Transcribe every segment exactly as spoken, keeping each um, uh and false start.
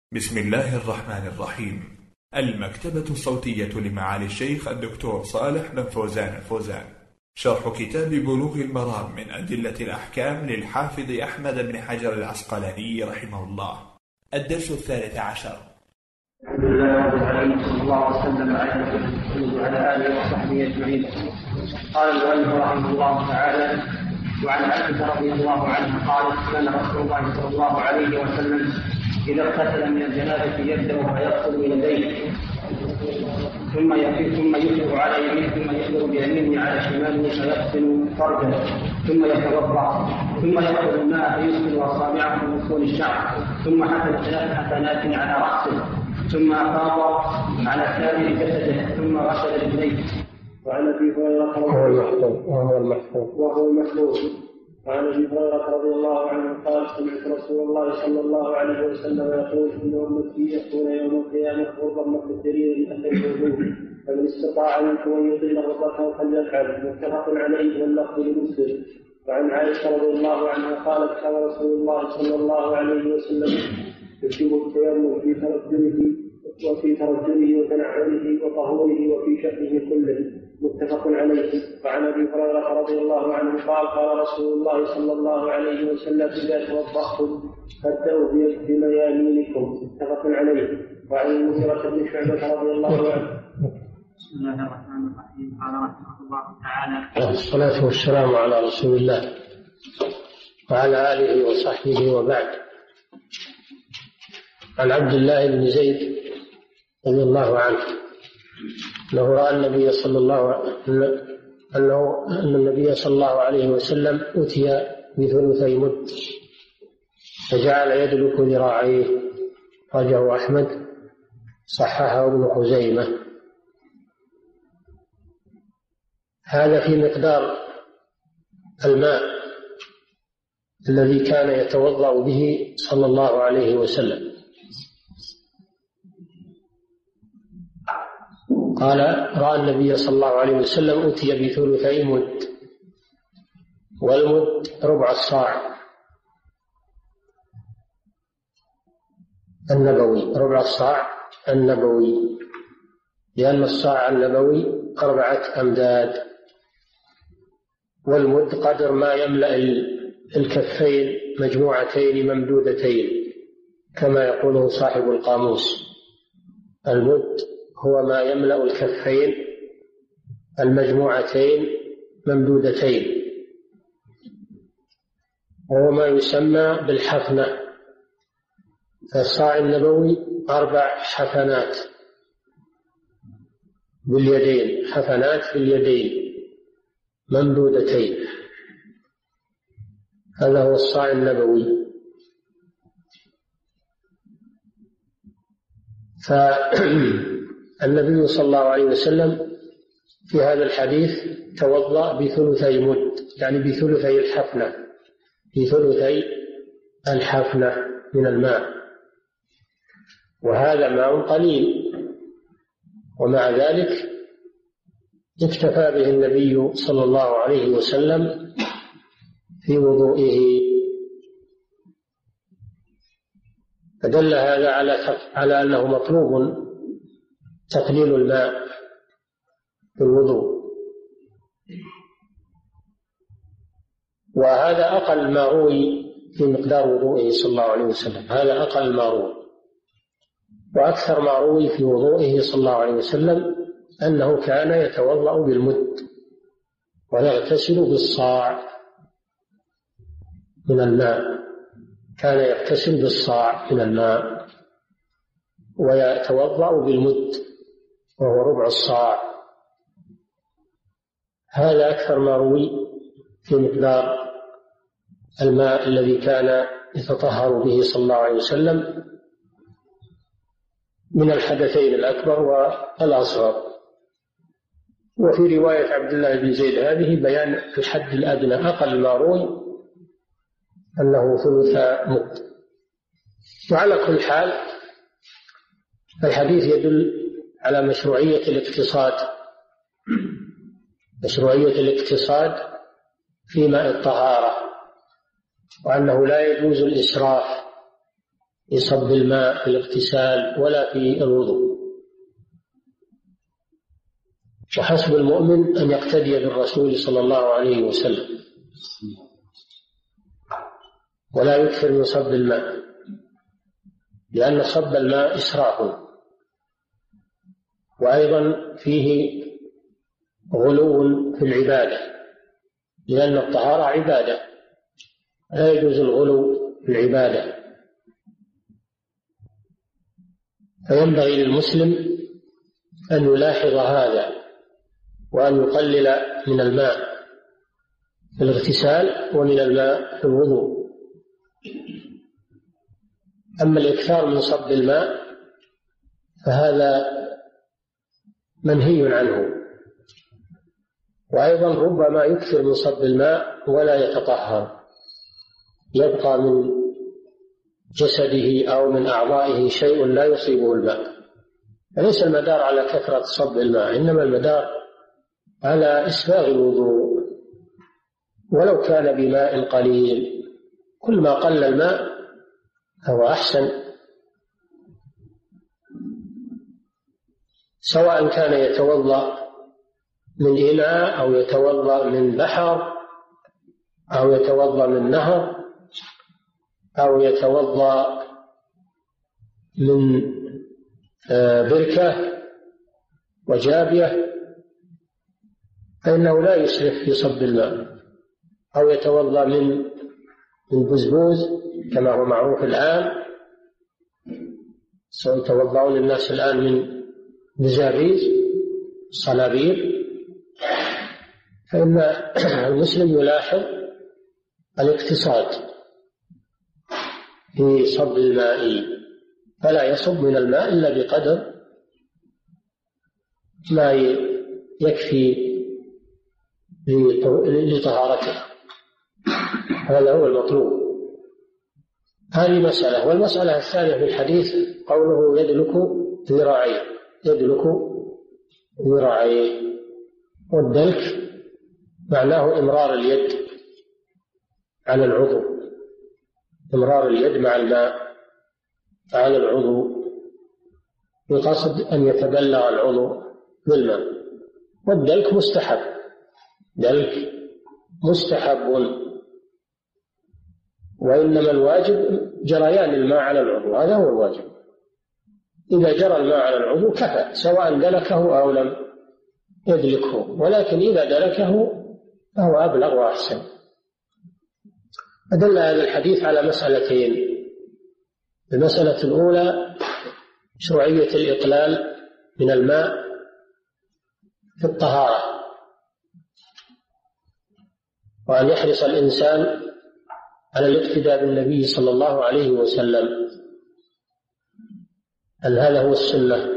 بسم الله الرحمن الرحيم. المكتبة الصوتية لمعالي الشيخ الدكتور صالح بن فوزان الفوزان، شرح كتاب بلوغ المرام من أدلة الأحكام للحافظ أحمد بن حجر العسقلاني رحمه الله. الدرس الثالث عشر. الحمد لله رب العالمين، صلى الله وسلم على محمد وعلى آله وصحبه أجمعين. قال المؤلف رحمه الله تعالى: وعن عائشة رضي الله عنها قالت: كان رسول الله صلى الله عليه وسلم إذا اغتسل من الجنابة يبدأ فيغسل من يديه ثم يفيض ثم يفيض على يمينه ثم يفيض بيمينه على شماله فيغسل فرجه ثم يتوضأ ثم يأخذ الماء فيغسل أصابعه من وصول الشعر ثم حفظ ثلاث حفنات على رأسه ثم أفاض على سائر جسده ثم غسل رجليه. وعن أبي هريرة وهو المحفوظ وهو المحفوظ وهو المحفوظ وعن أبي هريرة رضي الله عنه قال: سمعت رسول الله صلى الله عليه وسلم يقول: إن أمتي يأتون يوم القيامة غرا محجلين من أثر الوضوء، فمن استطاع منكم أن يطيل غرته فليفعل. متفق عليه واللفظ لمسلم. وعن عائشة رضي الله عنها قالت: كان رسول الله صلى الله عليه وسلم يجب التيمم في ترجله وفي ترجله وتنعله وطهوره وفي شأنه كله. متفق عليه. وعن ابي هريره رضي الله عنه قال: قال رسول الله صلى الله عليه وسلم: اذا توضأتم فابدأوا بميامينكم. متفق عليه. وعن المغيرة بن شعبة رضي الله عنه. بسم الله الرحمن الرحيم. قال رحمه الله تعالى: الصلاة والسلام على رسول الله وعلى آله وصحبه وبعد. عن عبد الله بن زيد رضي الله عنه أنه رأى النبي صلى الله أنه أن النبي صلى الله عليه وسلم أتي بثلثي مد فجعل يدلك ذراعيه. رجعه أحمد، صححه ابن خزيمة. هذا في مقدار الماء الذي كان يتوضأ به صلى الله عليه وسلم. قال: رأى النبي صلى الله عليه وسلم أتي بثلثي مد، والمد ربع الصاع النبوي، ربع الصاع النبوي، لأن الصاع النبوي أربعة أمداد، والمد قدر ما يملأ الكفين مجموعتين ممدودتين كما يقوله صاحب القاموس. المد هو ما يملأ الكفين المجموعتين ممدودتين، وهو ما يسمى بالحفنة. فالصاع النبوي أربع حفنات باليدين، حفنات باليدين ممدودتين، هذا هو الصاع النبوي. فالنبي صلى الله عليه وسلم في هذا الحديث توضأ بثلثي مد، يعني بثلثي الحفنة، بثلثي الحفنة من الماء، وهذا ماء قليل، ومع ذلك اكتفى به النبي صلى الله عليه وسلم في وضوئه. فدل هذا على على أنه مطلوب تقليل الماء في الوضوء، وهذا أقل ما روي في مقدار وضوئه صلى الله عليه وسلم، هذا أقل ما روي. وأكثر ما روي في وضوئه صلى الله عليه وسلم أنه كان يتوضأ بالمد ويغتسل بالصاع من الماء، كان يغتسل بالصاع من الماء ويتوضأ بالمد وهو ربع الصاع. هذا أكثر ما روي في مقدار الماء الذي كان يتطهر به صلى الله عليه وسلم من الحدثين الأكبر والأصغر. وفي رواية عبد الله بن زيد هذه بيان الحد الأدنى، أقل ما روي أنه ثلث مد. وعلى كل حال الحديث يدل على مشروعية الاقتصاد، مشروعية الاقتصاد في ماء الطهارة، وأنه لا يجوز الإسراف يصب الماء في الاغتسال ولا في الوضوء. وحسب المؤمن أن يقتدي بالرسول صلى الله عليه وسلم ولا يكثر من صب الماء، لأن صب الماء إسراف، وأيضا فيه غلو في العبادة، لأن الطهارة عبادة، لا يجوز الغلو في العبادة. فينبغي للمسلم أن يلاحظ هذا وأن يقلل من الماء في الاغتسال ومن الماء في الوضوء. أما الإكثار من صب الماء فهذا منهي عنه، وأيضا ربما يكثر من صب الماء ولا يتطهر، يبقى من جسده أو من أعضائه شيء لا يصيبه الماء. فليس المدار على كثرة صب الماء، إنما المدار على إسباغ الوضوء ولو كان بماء قليل. كل ما قل الماء هو أحسن، سواء كان يتوضأ من إناء أو يتوضأ من بحر أو يتوضأ من نهر أو يتوضأ من بركة وجابية، فإنه لا يسرف في صب الماء، أو يتوضأ من من بزبوز كما هو معروف الآن، سيتوضأون الناس الآن من بزابيز صنابير. فإن المسلم يلاحظ الاقتصاد في صب الماء، فلا يصب من الماء إلا بقدر ما يكفي لطهارته، هذا هو المطلوب. هذه مسألة. والمسألة الثانية في الحديث قوله يدلك ذراعيه، يدلك ذراعيه، والدلك معناه إمرار اليد على العضو، إمرار اليد مع الماء على العضو بقصد أن يتبلغ العضو بالماء. والدلك مستحب، دلك مستحب، وإنما الواجب جريان الماء على العضو، هذا هو الواجب. إذا جرى الماء على العضو كفى، سواء دلكه أو لم يدلكه، ولكن إذا دلكه فهو أبلغ وأحسن. أدل هذا الحديث على مسألتين. المسألة الأولى شرعية الإقلال من الماء في الطهارة، وأن يحرص الإنسان على الاقتداء بالنبي صلى الله عليه وسلم، أن هذا هو السنة.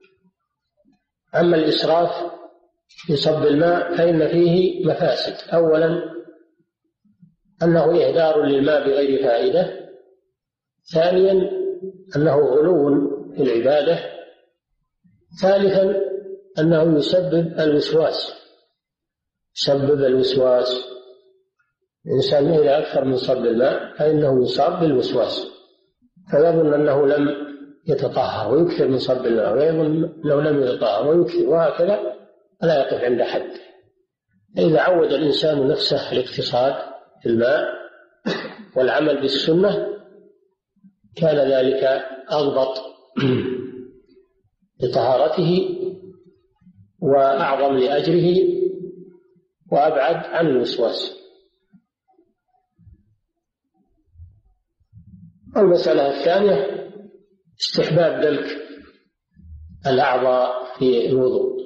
أما الإسراف في صب الماء فإن فيه مفاسد. أولا أنه إهدار للماء بغير فائدة. ثانيا أنه غلو في العبادة. ثالثا أنه يسبب الوسواس، يسبب الوسواس. الإنسان إذا أكثر من صب الماء فإنه يصاب بالوسواس، فيظن أنه لم يتطهر ويكثر من صب الماء، ويظن أنه لم يتطهر ويكثر، وهكذا لا يقف عند حد. إذا عود الإنسان نفسه الاقتصاد في الماء والعمل بالسنة كان ذلك أضبط لطهارته وأعظم لأجره وأبعد عن الوسواس. المسألة الثانية استحباب دلك الأعضاء في الوضوء،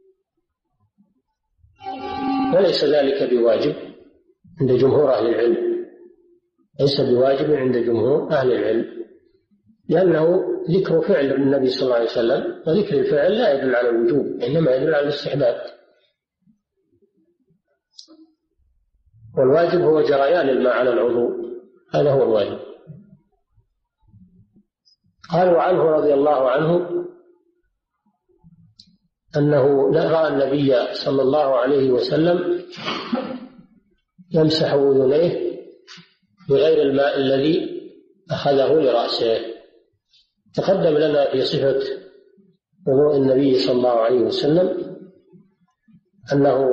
وليس ذلك بواجب عند جمهور أهل العلم، ليس بواجب عند جمهور أهل العلم، لأنه ذكر فعل النبي صلى الله عليه وسلم، وذكر الفعل لا يدل على الوجوب، إنما يدل على الاستحباب. والواجب هو جريان الماء على العضو، هذا هو الواجب. قالوا عنه رضي الله عنه أنه رأى النبي صلى الله عليه وسلم يمسح أذنيه بغير الماء الذي أخذه لرأسه، تقدم لنا في صفة وضوء النبي صلى الله عليه وسلم أنه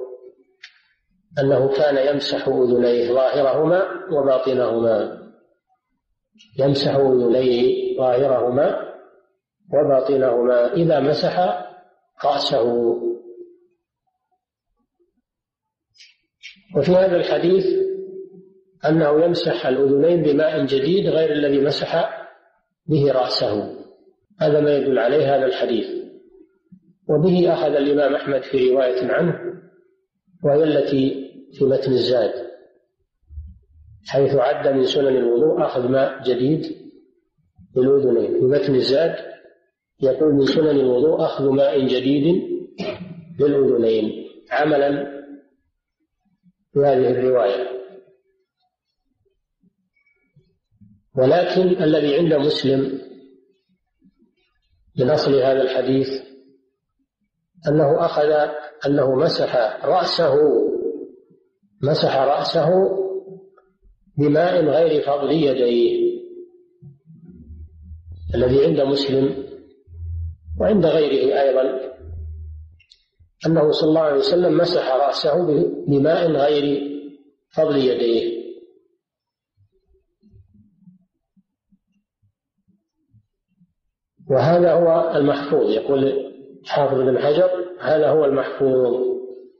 أنه كان يمسح أذنيه ظاهرهما وباطنهما، يمسح أذنيه ظاهرهما وباطنهما إذا مسح رأسه. وفي هذا الحديث أنه يمسح الأذنين بماء جديد غير الذي مسح به رأسه، هذا ما يدل عليه هذا الحديث. وبه أخذ الإمام أحمد في رواية عنه، وهي التي في متن الزاد، حيث عد من سنن الوضوء أخذ ماء جديد للأذنين. في متن الزاد يقول من سنن الوضوء أخذ ماء جديد للأذنين، عملا بهذه الرواية. ولكن الذي عند مسلم من أصل هذا الحديث أنه أخذ أنه مسح رأسه مسح رأسه بماء غير فضل يديه. الذي عند مسلم وعند غيره أيضا أنه صلى الله عليه وسلم مسح رأسه بماء غير فضل يديه. وهذا هو المحفوظ، يقول حافظ بن حجر هذا هو المحفوظ.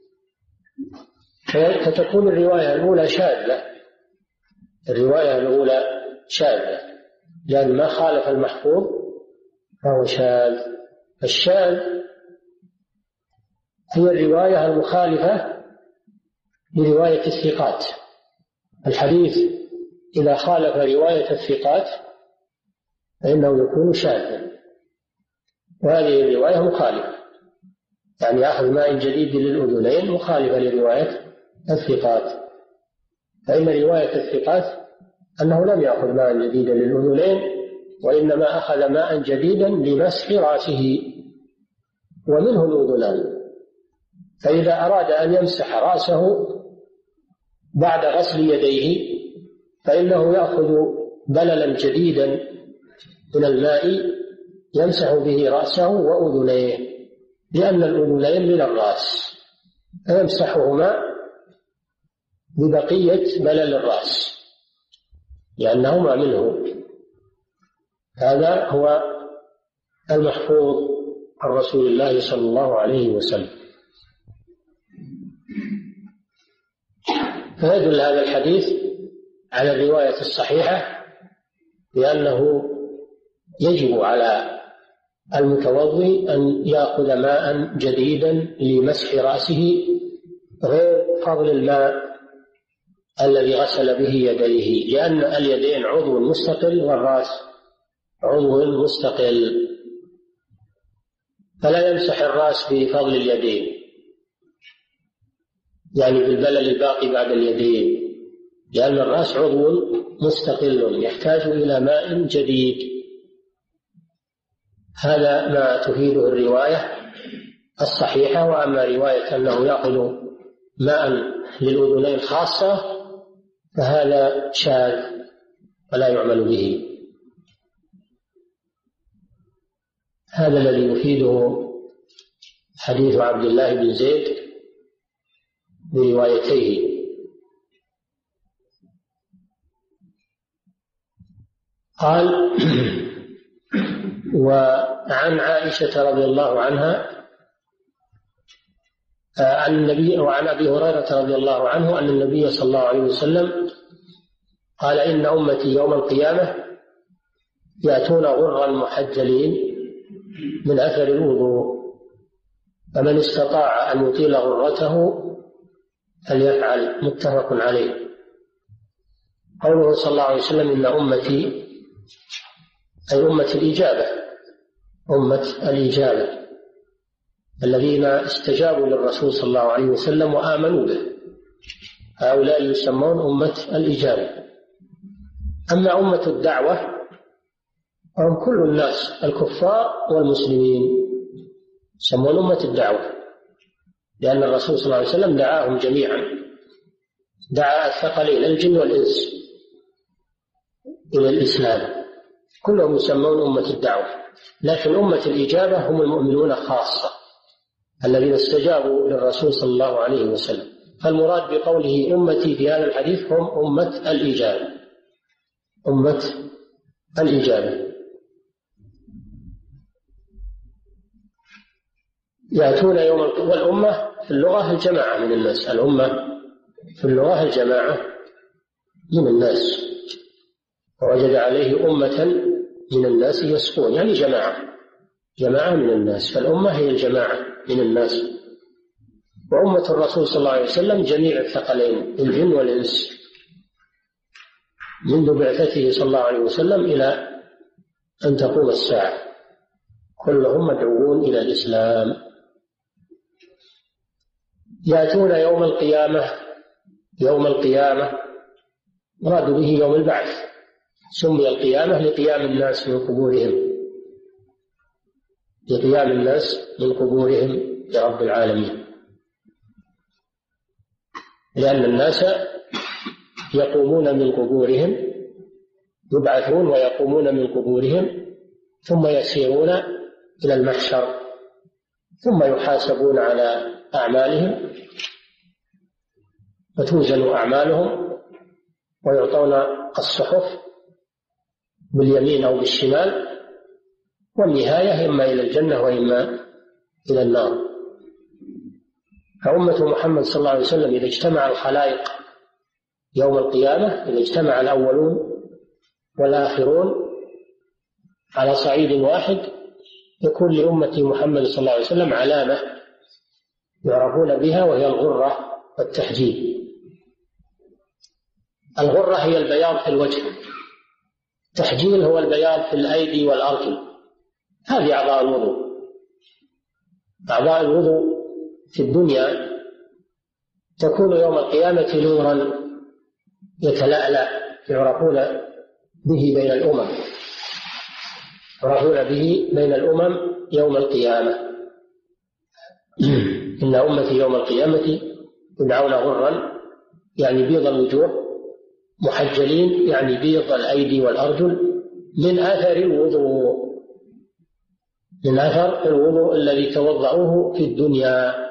فتكون الرواية الأولى شاذة، الرواية الأولى شاذة لأن ما خالف المحفوظ فهو شاذ. الشاذ هي الرواية المخالفة لرواية الثقات. الحديث إذا خالف رواية الثقات فإنه يكون شاذا، وهذه الرواية مخالفة، يعني أخذ ماء جديد للأذنين مخالفة لرواية الثقات. فإن رواية الثقات أنه لم يأخذ ماء جديدا للأذنين، وإنما أخذ ماء جديدا لمسح رأسه ومنه الأذنان. فإذا أراد أن يمسح رأسه بعد غسل يديه فإنه يأخذ بللا جديدا من الماء يمسح به رأسه وأذنيه، لأن الأذنين من الرأس، فيمسحهما ببقية بلل الرأس لأنهما منه. هذا هو المحفوظ عن رسول الله صلى الله عليه وسلم. فيدل هذا الحديث على الرواية الصحيحة بأنه يجب على المتوضئ أن يأخذ ماء جديدا لمسح رأسه غير فضل الماء الذي غسل به يديه، لأن اليدين عضو مستقل والرأس عضو مستقل، فلا يمسح الرأس بفضل اليدين، يعني بالبلل الباقي بعد اليدين، لأن الرأس عضو مستقل يحتاج إلى ماء جديد. هذا ما تفيده الرواية الصحيحة. وأما رواية أنه يأخذ ماء للأذنين خاصة فهذا شاذ ولا يعمل به. هذا الذي يفيده حديث عبد الله بن زيد بروايتيه. قال وعن عائشة رضي الله عنها عن النبي وعن أبي هريرة رضي الله عنه أن النبي صلى الله عليه وسلم قال إن أمتي يوم القيامة يأتون غرا محجلين من أثر الوضوء، فمن استطاع أن يطيل غرته فليفعل. متفق عليه. قوله صلى الله عليه وسلم إن أمتي أي أمة الإجابة، أمة الإجابة الذين استجابوا للرسول صلى الله عليه وسلم وآمنوا به، هؤلاء يسمون أمة الإجابة. أما أمة الدعوة فهم كل الناس الكفار والمسلمين يسمون أمة الدعوة، لأن الرسول صلى الله عليه وسلم دعاهم جميعا، دعا الثقلين الجن والإنس إلى الإسلام، كلهم يسمون أمة الدعوة، لكن أمة الإجابة هم المؤمنون خاصة الذين استجابوا للرسول صلى الله عليه وسلم. فالمراد بقوله أمتي في هذا الحديث هم أمة الإجابة، أمة الإجابة. يأتون يوم القيامة. والأمة في اللغة الجماعة من الناس، الأمة في اللغة الجماعة من الناس، ووجد عليه أمة من الناس يسقون، يعني جماعة جماعة من الناس، فالأمة هي الجماعة من الناس. وأمة الرسول صلى الله عليه وسلم جميع الثقلين الجن والإنس منذ بعثته صلى الله عليه وسلم إلى أن تقوم الساعة، كلهم مدعوون إلى الإسلام. يأتون يوم القيامة. يوم القيامة مراد به يوم البعث، سمي القيامة لقيام الناس من قبورهم، لقيام الناس من قبورهم لرب العالمين، لأن الناس يقومون من قبورهم، يبعثون ويقومون من قبورهم، ثم يسيرون إلى المحشر، ثم يحاسبون على أعمالهم وتوزن أعمالهم ويعطون الصحف باليمين أو بالشمال، والنهاية إما إلى الجنة وإما إلى النار. فأمة محمد صلى الله عليه وسلم إذا اجتمع الخلائق يوم القيامة، إذا اجتمع الأولون والآخرون على صعيد واحد، يكون لأمة محمد صلى الله عليه وسلم علامة يعرفون بها، وهي الغرة والتحجيل. الغرة هي البياض في الوجه، التحجيل هو البياض في الأيدي والأرجل. هذه أعضاء الوضوء. أعضاء الوضوء في الدنيا تكون يوم القيامة نورا يتلألأ، يعرفون به بين الأمم، يعرفون به بين الأمم يوم القيامة. إن أمتي يوم القيامة يدعون غرا، يعني بيض الوجوه، محجلين يعني بيض الأيدي والأرجل، من أثر الوضوء، من أثر الوضوء الذي توضعوه في الدنيا.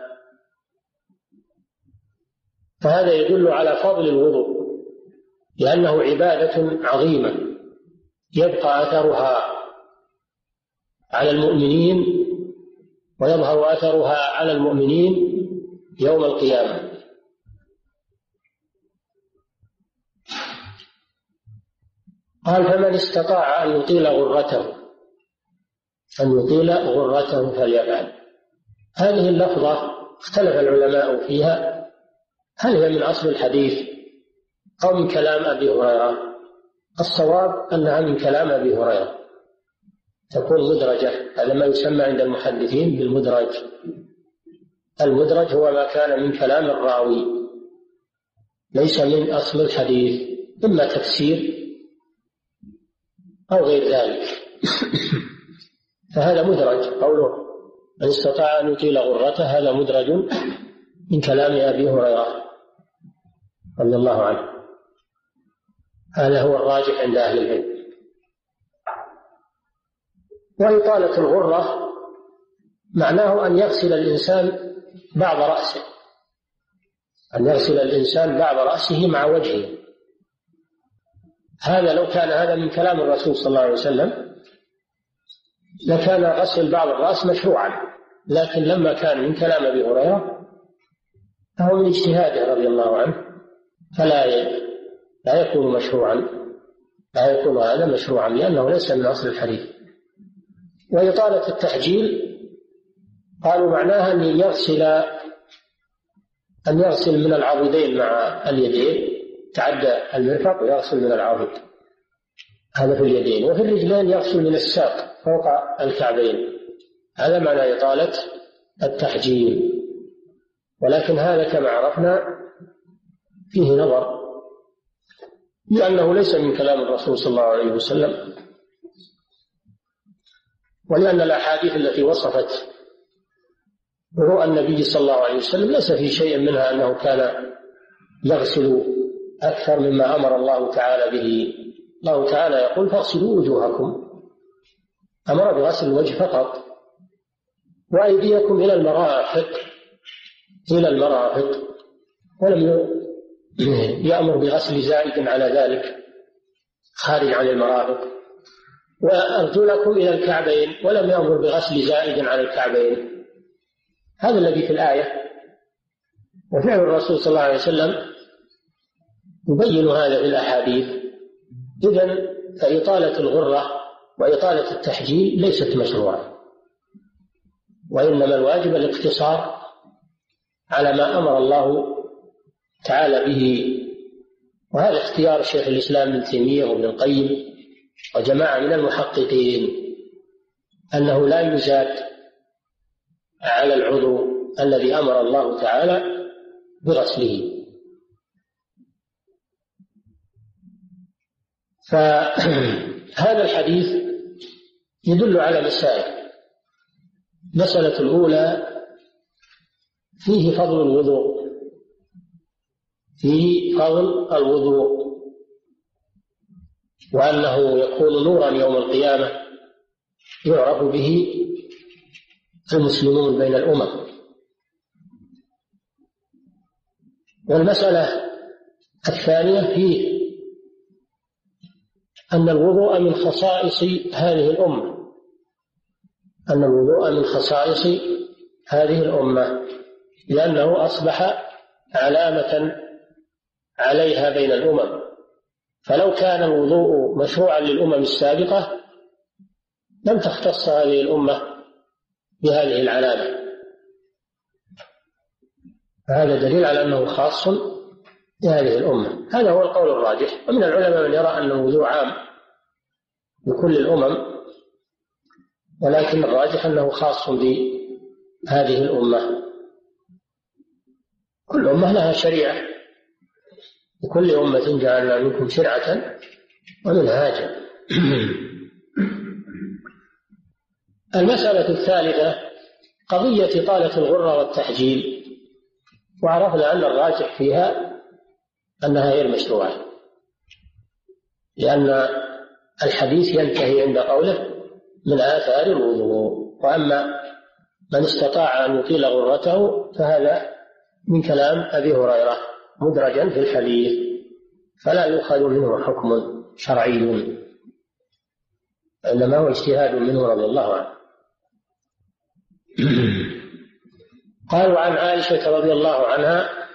فهذا يدل على فضل الوضوء، لأنه عبادة عظيمة يبقى أثرها على المؤمنين، ويظهر أثرها على المؤمنين يوم القيامة. قال: فمن استطاع أن يطيل غرته أن يطيل غرته فليفعل. هذه اللفظة اختلف العلماء فيها، هل هي من أصل الحديث أو من كلام أبي هريرة؟ الصواب أنها من كلام أبي هريرة، تكون مدرجة. هذا ما يسمى عند المحدثين بالمدرج. المدرج هو ما كان من كلام الراوي، ليس من أصل الحديث، إما تفسير أو غير ذلك. فهذا مدرج، قوله من استطاع أن يطيل غرته، هذا مدرج من كلام أبي هريرة رضي الله عنه. هذا هو الراجح عند أهل العلم. وإطالة الغرة معناه أن يغسل الإنسان بعض رأسه، أن يغسل الإنسان بعض رأسه مع وجهه. هذا لو كان هذا من كلام الرسول صلى الله عليه وسلم لكان غسل بعض الرأس مشروعا، لكن لما كان من كلام أبي هريرة فهو من اجتهاده رضي الله عنه، فلا لا يكون مشروعا، لا يكون هذا مشروعا، لأنه ليس من أصل الحديث. وإطالة التحجيل قالوا معناها أن يغسل أن يغسل من العضدين مع اليدين، تعدى المرفق ويغسل من العضد، هذا في اليدين. وفي الرجلين يغسل من الساق فوق الكعبين، هذا معنى إطالة التحجيل. ولكن هذا كما عرفنا فيه نظر، لأنه ليس من كلام الرسول صلى الله عليه وسلم، ولأن الأحاديث التي وصفت رؤى النبي صلى الله عليه وسلم ليس في شيء منها أنه كان يغسل أكثر مما أمر الله تعالى به. الله تعالى يقول: فاغسلوا وجوهكم أمر بغسل الوجه فقط. وأيديكم إلى المرافق إلى المرافق ولم يأمر بغسل زائد على ذلك خارج عن المرافق. وأرجلكم إلى الكعبين ولم يأمر بغسل زائد على الكعبين. هذا الذي في الآية، وفعل الرسول صلى الله عليه وسلم يبين هذا في الأحاديث. إذن فإطالة الغرة وإطالة التحجيل ليست مشروعة، وإنما الواجب الاقتصار على ما أمر الله تعالى به. وهذا اختيار شيخ الإسلام ابن تيمية وابن القيم وجماعة من المحققين، أنه لا يزاد على العضو الذي أمر الله تعالى بغسله. فهذا الحديث يدل على مسائل. المسألة الأولى فيه فضل الوضوء، فيه فضل الوضوء وأنه يكون نورا يوم القيامة يعرف به المسلمون بين الأمم. والمسألة الثانية فيه أن الوضوء من خصائص هذه الأمة، أن الوضوء من خصائص هذه الأمة لأنه أصبح علامة عليها بين الأمم. فلو كان الوضوء مشروعا للأمم السابقة لم تختص هذه الأمة بهذه العلامة. فهذا دليل على أنه خاص بهذه الأمة. هذا هو القول الراجح. ومن العلماء من يرى أن الوضوء عام لكل الأمم، ولكن الراجح أنه خاص بهذه الأمة. كل أمة لها شريعة، لكل أمة جعلنا منكم شرعة ومنهاجا. المسألة الثالثة قضية إطالة الغرة والتحجيل، وعرفنا أن الراجح فيها أنها غير مشروعة، لأن الحديث ينتهي عند قوله من آثار الوضوء. وأما من استطاع أن يطيل غرته فهذا من كلام أبي هريرة مدرجا في الحديث، فلا يؤخذ منه حكم شرعي، إنما هو اجتهاد منه رضي الله عنه. قالوا عن عائشة رضي الله عنها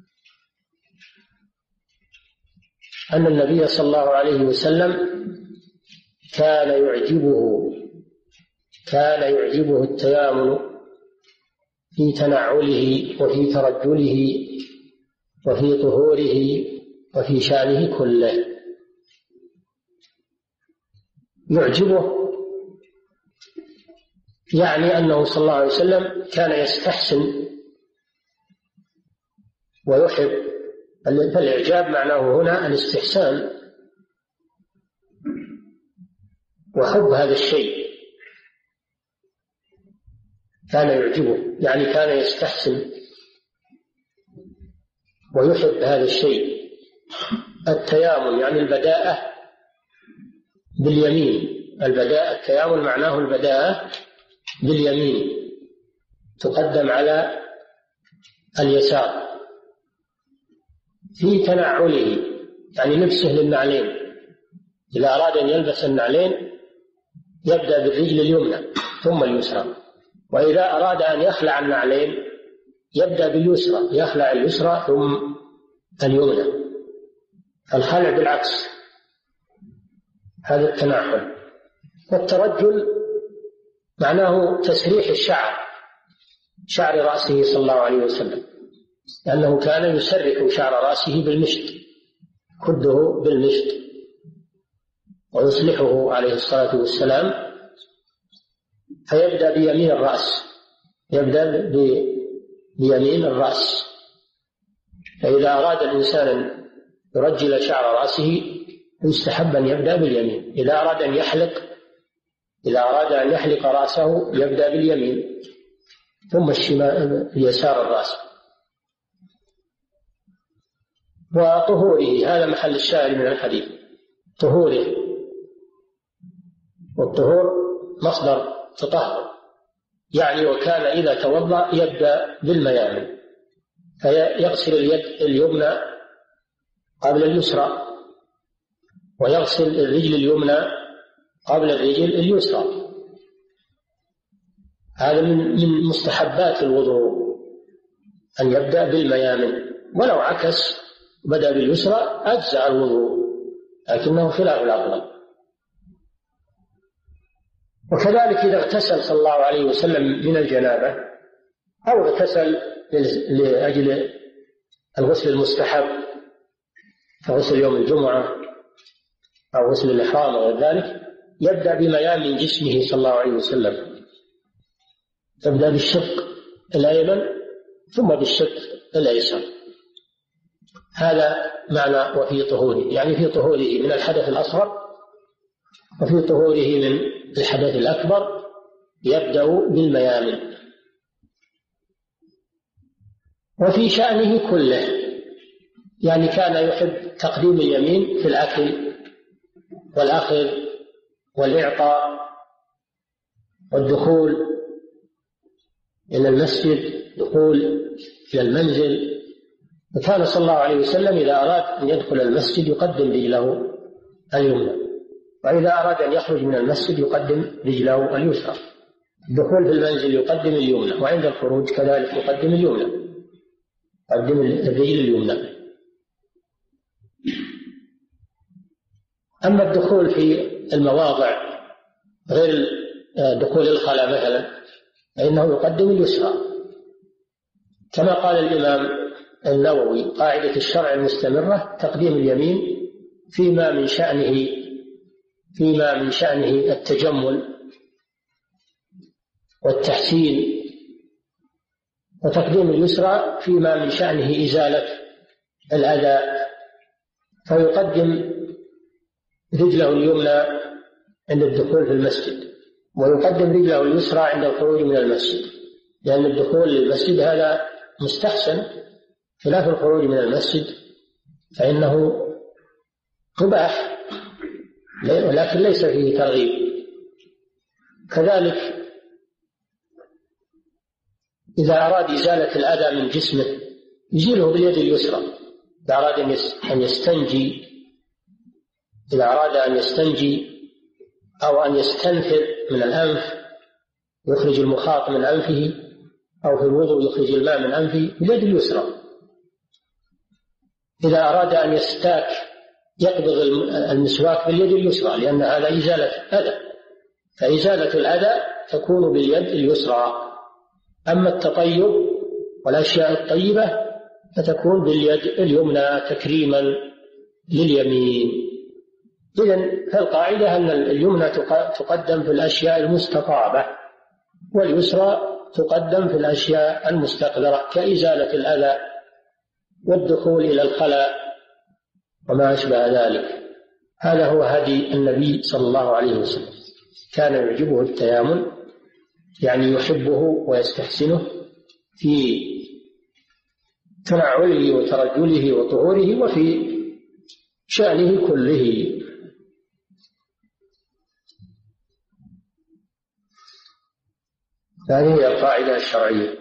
أن النبي صلى الله عليه وسلم كان يعجبه كان يعجبه التيامن في تنعله وفي ترجله وفي طهوره وفي شأنه كله. يعجبه يعني أنه صلى الله عليه وسلم كان يستحسن ويحب. فالإعجاب معناه هنا الاستحسان وحب هذا الشيء. كان يعجبه يعني كان يستحسن ويحب هذا الشيء. التيامن يعني البداءة باليمين. البداءة التيامن معناه البداءة باليمين، تقدم على اليسار. في تنعله يعني لبسه للنعلين، إذا أراد أن يلبس النعلين يبدأ بالرجل اليمنى ثم اليسرى، وإذا أراد أن يخلع النعلين يبدأ باليسرى، يخلع اليسرى ثم اليمنى. الخلع بالعكس، هذا التنعل. والترجل معناه تسريح الشعر، شعر رأسه صلى الله عليه وسلم، لأنه كان يسرح شعر رأسه بالمشط، كده بالمشط ويصلحه عليه الصلاة والسلام. فيبدأ بيمين الرأس، يبدأ بيمين الرأس. فإذا أراد الإنسان أن يرجل شعر رأسه يستحب أن يبدأ باليمين. إذا أراد أن يحلق إذا أراد أن يحلق رأسه يبدأ باليمين ثم الشمال يسار الرأس. وطهوره هذا محل الشاهد من الحديث، طهوره. والطهور مصدر تطهر، يعني وكان إذا توضأ يبدأ بالميامن، فيغسل اليد اليمنى قبل اليسرى، ويغسل الرجل اليمنى قبل الرجل اليسرى. هذا من من مستحبات الوضوء أن يبدأ بالميامن، ولو عكس بدأ باليسرى أجزأ الوضوء، لكنه خلاف الأفضل. وكذلك إذا اغتسل صلى الله عليه وسلم من الجنابة أو اغتسل لأجل الغسل المستحب كغسل يوم الجمعة أو غسل الإحرام أو ذلك، يبدأ بميامن جسمه صلى الله عليه وسلم، يبدأ بالشق الأيمن ثم بالشق الأيسر. هذا معنى وفي طهوره، يعني في طهوره من الحدث الأصغر وفي طهوره من الحدث الأكبر يبدأ بالميامن. وفي شأنه كله، يعني كان يحب تقديم اليمين في الأكل والأخذ والإعطاء والدخول إلى المسجد، دخول إلى المنزل. وكان صلى الله عليه وسلم إذا أراد أن يدخل المسجد يقدم رجله اليمنى، وإذا أراد أن يخرج من المسجد يقدم رجله اليسرى. الدخول في المنزل يقدم اليمنى، وعند الخروج كذلك يقدم اليمنى، يقدم الرجل اليمنى. أما الدخول في المواضع غير دخول الخلاء مثلا فإنه يقدم اليسرى، كما قال الإمام النووي: قاعدة الشرع المستمرة تقديم اليمين فيما من شأنه فيما من شأنه التجمل والتحسين، وتقديم اليسرى فيما من شأنه إزالة الأذى، فيقدم رجله اليمنى عند الدخول في المسجد، ويقدم رجله اليسرى عند الخروج من المسجد، لأن الدخول للمسجد هذا مستحسن خلاف الخروج من المسجد فإنه مباح ولكن ليس فيه ترغيب. كذلك إذا أراد إزالة الأذى من جسمه يزيله باليد اليسرى. إذا أراد أن يستنجي إذا أراد أن يستنجي أو أن يستنثر من الأنف يخرج المخاط من أنفه، أو في الوضوء يخرج الماء من أنفه باليد اليسرى. إذا أراد أن يستاك يقبض المسواك باليد اليسرى، لأن هذا إزالة أذى، فإزالة الأذى تكون باليد اليسرى. أما التطيب والأشياء الطيبة فتكون باليد اليمنى تكريما لليمين. إذن فالقاعدة أن اليمنى تقدم في الأشياء المستطابة، واليسرى تقدم في الأشياء المستقدرة كإزالة الأذى والدخول إلى الخلاء وما أشبه ذلك. هذا هو هدي النبي صلى الله عليه وسلم، كان يعجبه التيامن، يعني يحبه ويستحسنه في تنعله وترجله وطهوره وفي شأنه كله. هذه هي القاعدة الشرعية.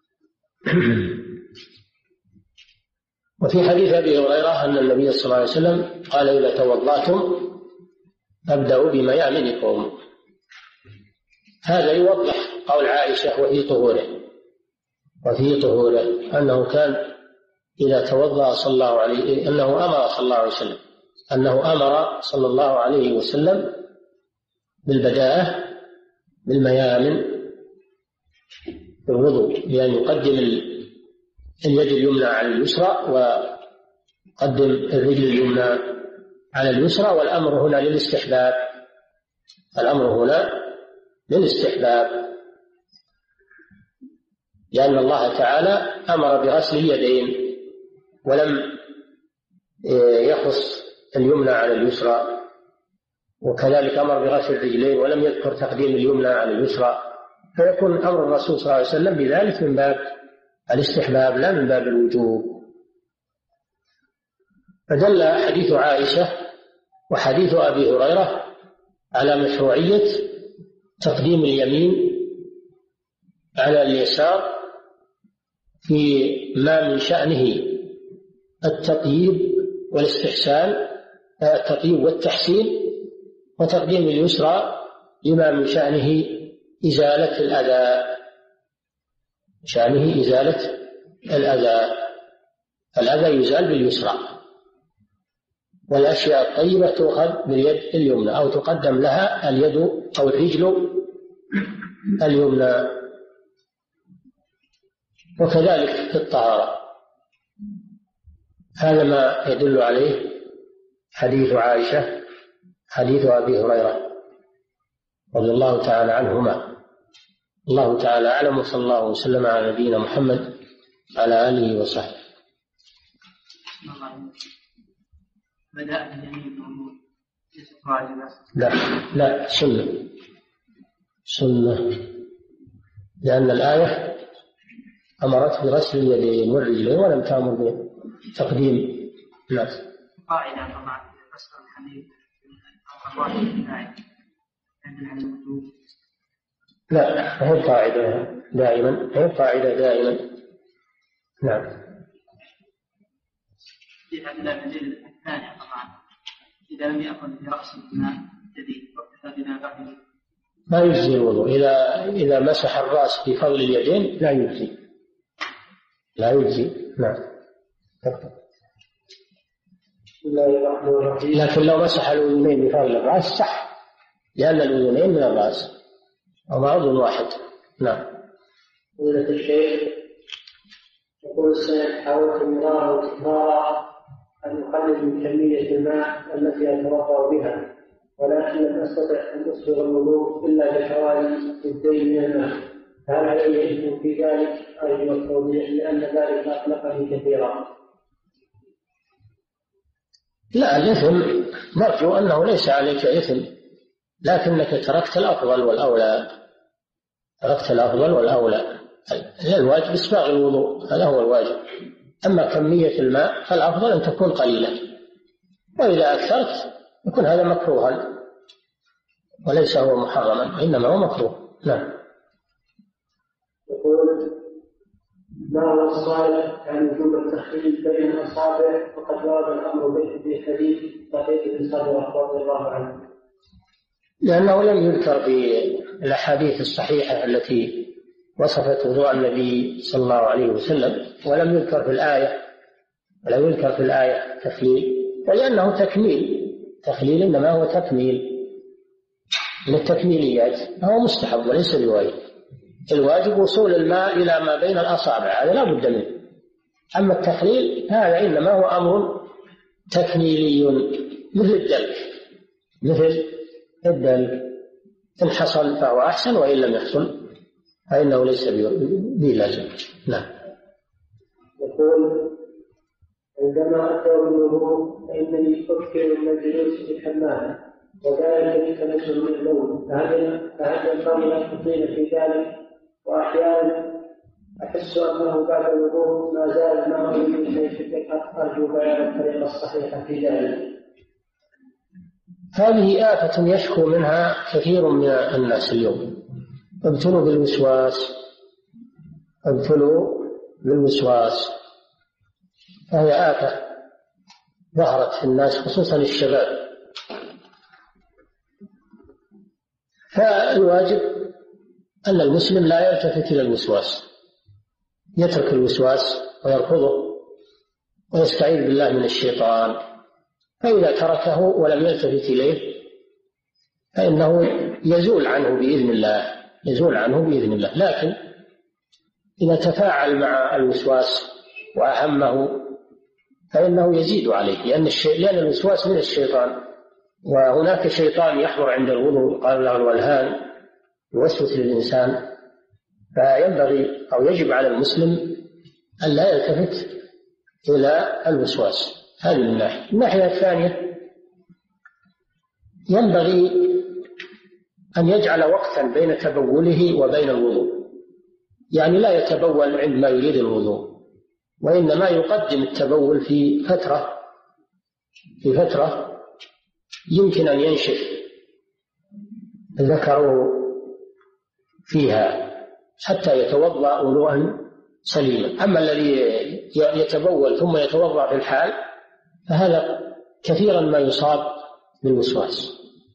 وفي حديث أبي هريرة أن النبي صلى الله عليه وسلم قال: إذا توضأتم فابدأوا بميامنكم. هذا يوضح قول عائشة وفي طهوره وفي طهوره أنه كان إذا توضأ صلى الله عليه أنه أمر صلى الله عليه وسلم أنه أمر صلى الله عليه وسلم بالبداءة بالميامن في الوضوء، بأن يقدم اليد اليمنى على اليسرى وقدم الرجل اليمنى على اليسرى. والأمر هنا للاستحباب، الأمر هنا للاستحباب، لأن الله تعالى أمر بغسل اليدين ولم يخص اليمنى على اليسرى، وكذلك أمر بغسل الرجلين ولم يذكر تقديم اليمنى على اليسرى، فيكون أمر الرسول صلى الله عليه وسلم بذلك من باب الاستحباب لا من باب الوجوب. فدل حديث عائشة وحديث أبي هريرة على مشروعية تقديم اليمين على اليسار في ما من شأنه التطيب والاستحسان، التطيب والتحسين، وتقديم اليسرى لما من شأنه إزالة الأذى، شأنه إزالة الأذى. الأذى يزال باليسرى، والأشياء الطيبة تؤخذ باليد اليمنى أو تقدم لها اليد أو الرجل اليمنى. وكذلك في الطهارة، هذا ما يدل عليه حديث عائشة، حديث أبي هريرة رضي الله تعالى عنهما. الله تعالى أعلم، وصلى الله وسلم على نبينا محمد على آله وصحبه. بدأ باليمين ليست واجبة؟ لا لا، سنة سنة، لأن الآية أمرت بغسل اليدين والرجلين ولم تأمر بتقديم الناس. قاعدة طبعا غسل الحديد أو الواحد الآية عندنا الوجوب. لا، هي قاعدة دائما، هي قاعدة دائما. نعم. في هذه الدليل الثانية طبعا إذا لم يأخذ برأس الماء جديد واكتفى بنابه ما يجزي الوضوء. إذا إذا مسح الرأس بفضل اليدين لا يجزي، لا يجزي. نعم. لكن لو مسح الأذنين بفضل الرأس صح، لأن الأذنين من الرأس أو عضو واحد. نعم. فضيلة الشيخ، يقول السائل: حاولت مرارا وتكرارا أن أقلل من كمية الماء التي أتوضأ بها، ولكن لم أستطع أن أسبغ الوضوء إلا بحوالي ثلثين من الماء، فهل علي إثم في ذلك؟ أرجو التوضيح لأن ذلك أقلقني كثيرا. لا، الإثم نرجو أنه ليس عليك إثم، لكنك تركت الأفضل والأولى، تركت الأفضل والأولى. الواجب إسباغ الوضوء، هذا هو الواجب. أما كمية الماء فالأفضل أن تكون قليلة، وإذا أكثرت يكون هذا مكروها وليس هو محرما، إنما هو مكروه. نعم. يقول: ما هو الصالح عن وجوب التخليل بين الأصابع؟ وقد ورد الأمر به في حديث صحيح بن صدرة رضي الله عنه. لأنه لم يذكر في الأحاديث الصحيحة التي وصفت وضوء النبي صلى الله عليه وسلم، ولم يذكر في الآية ولم يذكر في الآية تخليل، ولأنه تكميل، تخليل إنما هو تكميل من التكميليات، هو مستحب وليس بواجب. الواجب وصول الماء إلى ما بين الأصابع، هذا لا بد منه. أما التخليل هذا إنما هو أمر تكميلي مثل الدلك، مثل الدلك، إن حصل فهو أحسن، وإن لم يحصل فإنه ليس بلازم. نعم. يقول: عندما أتوا بالوضوء فإنني أكثر من الجلوس في الحمام، وذلك كتنزل من النوم، فهل ينبغي أن أطيل في ذلك؟ وأحيانا أحس أنه بعد الوضوء ما زال الماء من شيء، أرجو بيان الطريقة الصحيحة في ذلك. هذه آفة يشكو منها كثير من الناس اليوم، ابتلوا بالوسواس، ابتلوا بالوسواس، فهي آفة ظهرت في الناس خصوصا الشباب. فالواجب أن المسلم لا يلتفت إلى الوسواس، يترك الوسواس ويرفضه ويستعيذ بالله من الشيطان، فإذا تركه ولم يلتفت إليه فإنه يزول عنه بإذن الله، يزول عنه بإذن الله. لكن إذا تفاعل مع الوسواس وأهمه فإنه يزيد عليه، لأن, لأن الوسواس من الشيطان، وهناك شيطان يحضر عند الوضوء قال له الولهان يوسوس للإنسان، فينبغي أو يجب على المسلم أن لا يلتفت إلى الوسواس. هذه من ناحية. الناحية الثانية ينبغي أن يجعل وقتا بين تبوله وبين الوضوء، يعني لا يتبول عندما يريد الوضوء، وإنما يقدم التبول في فترة في فترة يمكن أن ينشف ذكره فيها حتى يتوضأ وضوءا سليما. أما الذي يتبول ثم يتوضأ في الحال فهذا كثيرا ما يصاب بالوسواس.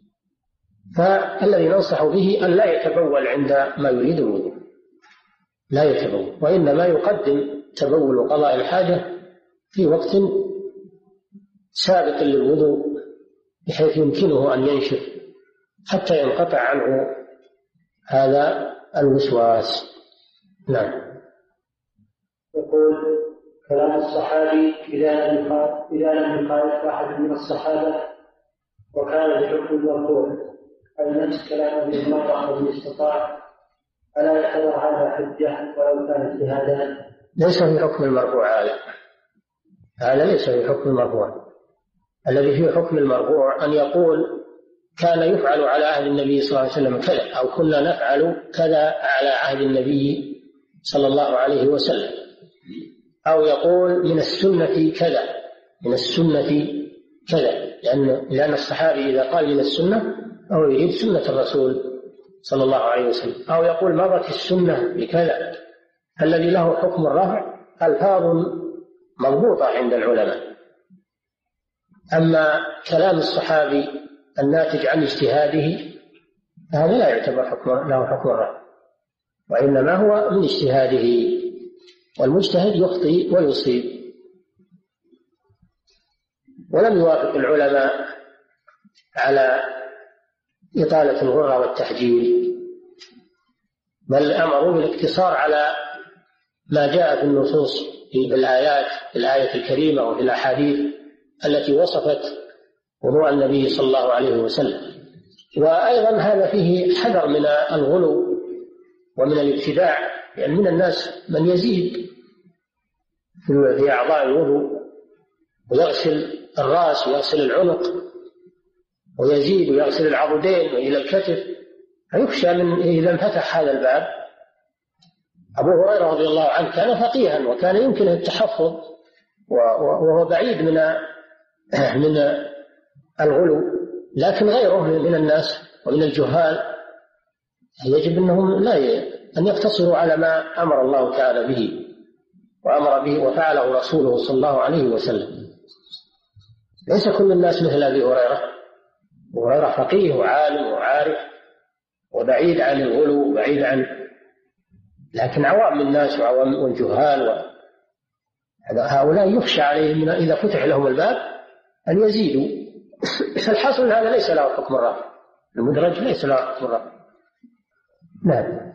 فالذي ننصح به أن لا يتبول عند ما يريد الوضوء، لا يتبول، وإنما يقدم تبول وقضاء الحاجة في وقت سابق للوضوء بحيث يمكنه أن ينشف حتى ينقطع عنه هذا الوسواس. نعم. يقول كلام الصحابي إذا لم إذا لم يخالف أحد من الصحابة وكان بحكم المرفوع أي نفس كلام ابن المرة ومن استطاع، ألا يعتبر هذا حجة ولو كان اجتهادا؟ ليس في حكم المرفوع هذا، هذا ليس في حكم المرفوع. الذي في حكم المرفوع أن يقول كان يفعل على عهد النبي صلى الله عليه وسلم كذا، أو كنا نفعل كذا على عهد النبي صلى الله عليه وسلم، أو يقول من السنة كذا، من السنة كذا، لأن لأن الصحابي إذا قال من السنة أو يريد سنة الرسول صلى الله عليه وسلم، أو يقول مضت السنة بكذا. الذي له حكم الرفع ألفاظ مضبوطة عند العلماء. أما كلام الصحابي الناتج عن اجتهاده هذا لا يعتبر حكم له حكم الرفع، وإنما هو من اجتهاده، والمجتهد يخطئ ويصيب. ولم يوافق العلماء على إطالة الغرة والتحجيل، بل أمروا بالاقتصار على ما جاء في النصوص في الآيات، في الآية الكريمة وفي الأحاديث التي وصفت وضوء النبي صلى الله عليه وسلم. وأيضا هذا فيه حذر من الغلو ومن الابتداع، لأن يعني من الناس من يزيد في أعضاء الوضوء ويغسل الرأس ويغسل العنق ويزيد ويغسل العضدين وإلى الكتف، فيخشى من إذا انفتح هذا الباب. أبو هريرة رضي الله عنه كان فقيها وكان يمكنه التحفظ وهو بعيد من من الغلو، لكن غيره من الناس ومن الجهال يجب أنهم لا أن يقتصروا على ما أمر الله تعالى به وأمر به وفعله رسوله صلى الله عليه وسلم. ليس كل الناس مثل أبي هريرة. أبو هريرة فقيه وعالم وعارف وبعيد عن الغلو وبعيد عن، لكن عوام الناس وعوام والجهال و... هؤلاء يخشى عليهم إذا فتح لهم الباب أن يزيدوا. فالحاصل هذا ليس له حكم الرفع، المدرج ليس له حكم الرفع. نعم.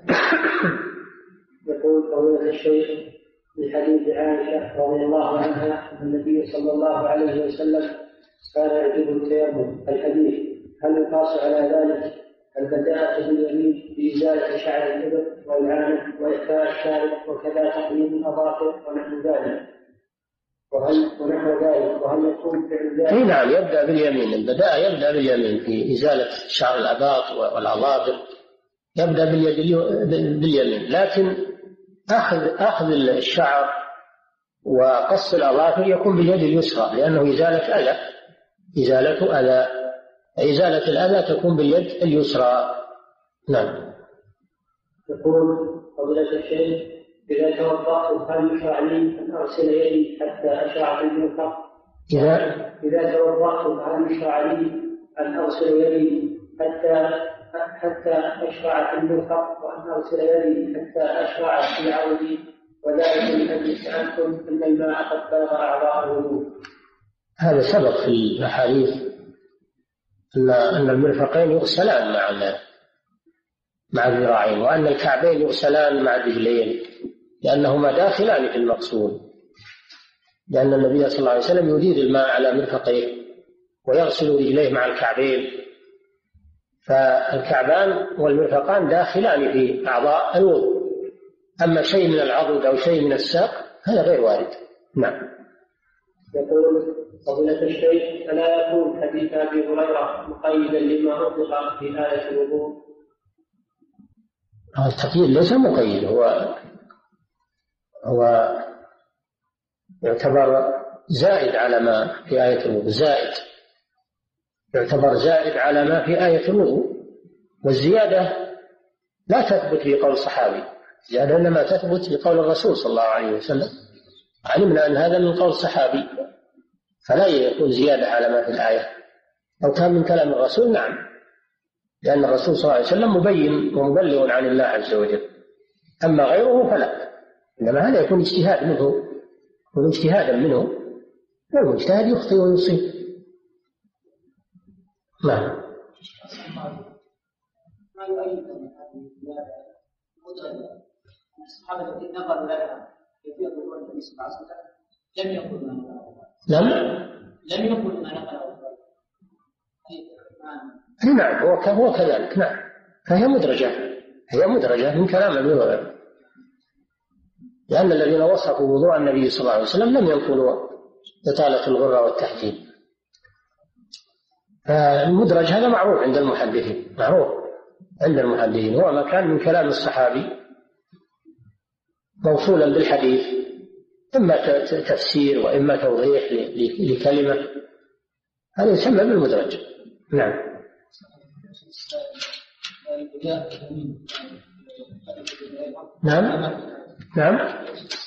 يقول فضيلة الشيخ في حديث عائشة رضي الله عنها أن النبي صلى الله عليه وسلم كان يعجبه التيمم، الحديث هل يقاس على ذلك البداءة باليمين بإزالة شعر الإبط والعانة وإخفاء الشارب وكذا تقليم الأظافر ونحو ذلك، وهل ونحو ذلك وهل يكون فعل ذلك؟ اي نعم، يبدأ باليمين. البداءة يبدأ باليمين في إزالة شعر الأباط والأظافر، يبدأ باليد باليمين، لكن أخذ أخذ الشعر وقص الأظافر يكون باليد اليسرى، لأنه إزالة أذى، إزالة أذى إزالة الأذى تكون باليد اليسرى. نعم. يقول فضيلة الشيخ إذا توضأت هل يشرع لي أن أغسل يدي حتى أشرع في المرفق؟ إذا إذا توضأت هل يشرع لي أن أغسل يدي حتى حتى أشرع في المرفق وأن أغسل يدي حتى أشرع في عودي، وذلك لأجل سألتم أن الماء قد بلغ أعضاء الوضوء؟ هذا سبق في الأحاديث أن المرفقين يغسلان مع مع الذراعين، وأن الكعبين يغسلان مع الرجلين، لأنهما داخلان في المقصود، لأن النبي صلى الله عليه وسلم يدير الماء على مرفقيه ويغسل رجليه مع الكعبين، فالكعبان والمرفقان داخلان في أعضاء الوضوء. أما شيء من العضد أو شيء من الساق هذا غير وارد. نعم. يقول فضيلة الشيخ ألا يكون حديث أبي هريرة مقيدا لما أطلق في آية الوضوء؟ التقييد ليس مقيد، هو هو يعتبر زائد على ما في آية الوضوء، زائد يعتبر زائد على ما في آية الوضوء، والزيادة لا تثبت بقول صحابي، زيادة إنما تثبت بقول الرسول صلى الله عليه وسلم. علمنا أن هذا من قول صحابي فلا يكون زيادة على ما في الآية. لو كان من كلام الرسول نعم، لأن الرسول صلى الله عليه وسلم مبين ومبلغ عن الله عز وجل. أما غيره فلا، إنما هذا يكون اجتهاد منه، يكون اجتهادا منه، والمجتهد يخطئ ويصيب. نعم. ما يؤيد من هذه الزيادة الصحابة الذين نقلوا لها كيفية ظهور النبي صلى الله عليه وسلم لم يقل ما نقله. لم لم يقل ما نقله. نعم هو كذلك. نعم فهي مدرجة، هي مدرجة من كلام أبي هريرة، لأن الذين وصفوا وضوء النبي صلى الله عليه وسلم لم ينقلوا إطالة الغرة والتحجيل. فالمدرج هذا معروف عند المحدثين، معروف عند المحدثين، هو ما كان من كلام الصحابي موصولا بالحديث، إما تفسير وإما توضيح لكلمة، هذا يسمى بالمدرج. نعم. نعم نعم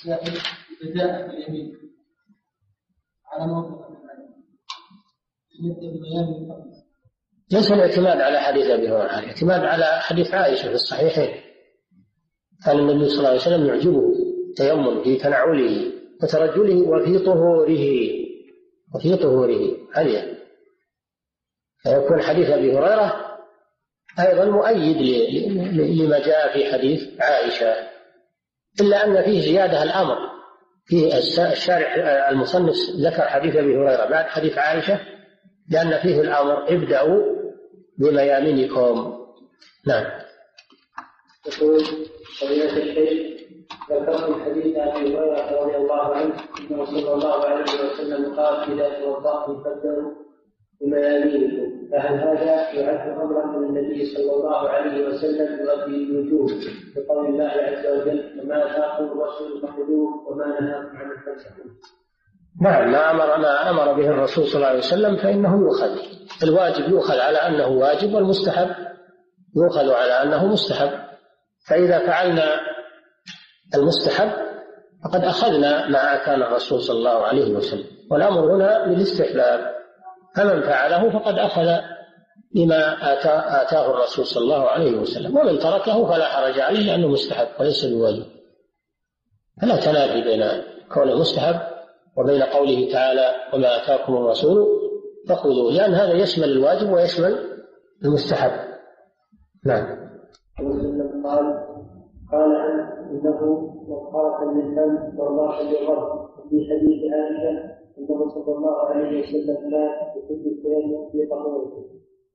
ليس الاعتماد على حديث أبي هريرة، الاعتماد على حديث عائشة في الصحيحين. كان النبي صلى الله عليه وسلم يعجبه تيمم في تنعله وترجله وفي طهوره، وفي طهوره هذه، فيكون حديث أبي هريرة أيضا مؤيد لما جاء في حديث عائشة، إلا أن فيه زيادة الأمر، فيه الشارح المصنف ذكر حديث أبي هريرة بعد حديث عائشة لأن فيه الأمر ابدأوا بميامنكم. نعم. يقول فضيلة الشيخ ذكرت حديث أبي هريرة رضي الله عنه أنه صلى الله عليه وسلم قال إذا توضأتم فابدأوا بميامنكم، فهل هذا يعد أمرا من النبي صلى الله عليه وسلم يؤدي الوجوب بقول الله عز وجل وما آتاكم الرسول فخذوه وما نهاكم عنه فانتهوا؟ نعم، ما أمر ما أمر به الرسول صلى الله عليه وسلم فإنه يؤخذ. الواجب يؤخذ على أنه واجب، والمستحب يؤخذ على أنه مستحب. فإذا فعلنا المستحب فقد أخذنا ما آتانا الرسول صلى الله عليه وسلم، والأمر هنا للاستحباب، فمن فعله فقد أخذ بما آتاه الرسول صلى الله عليه وسلم، ومن تركه فلا حرج عليه لأنه مستحب وليس بواجب. فلا تنافي بين كونه مستحب وبين قوله تعالى وما آتاكم الرسول فخذوه، لأن هذا يشمل الواجب ويشمل المستحب. نعم. قال قال انه مطهرة للفم والراحة للرب. في حديث عائشة انه صلى الله عليه وسلم كان يحب التيمم في طهورته.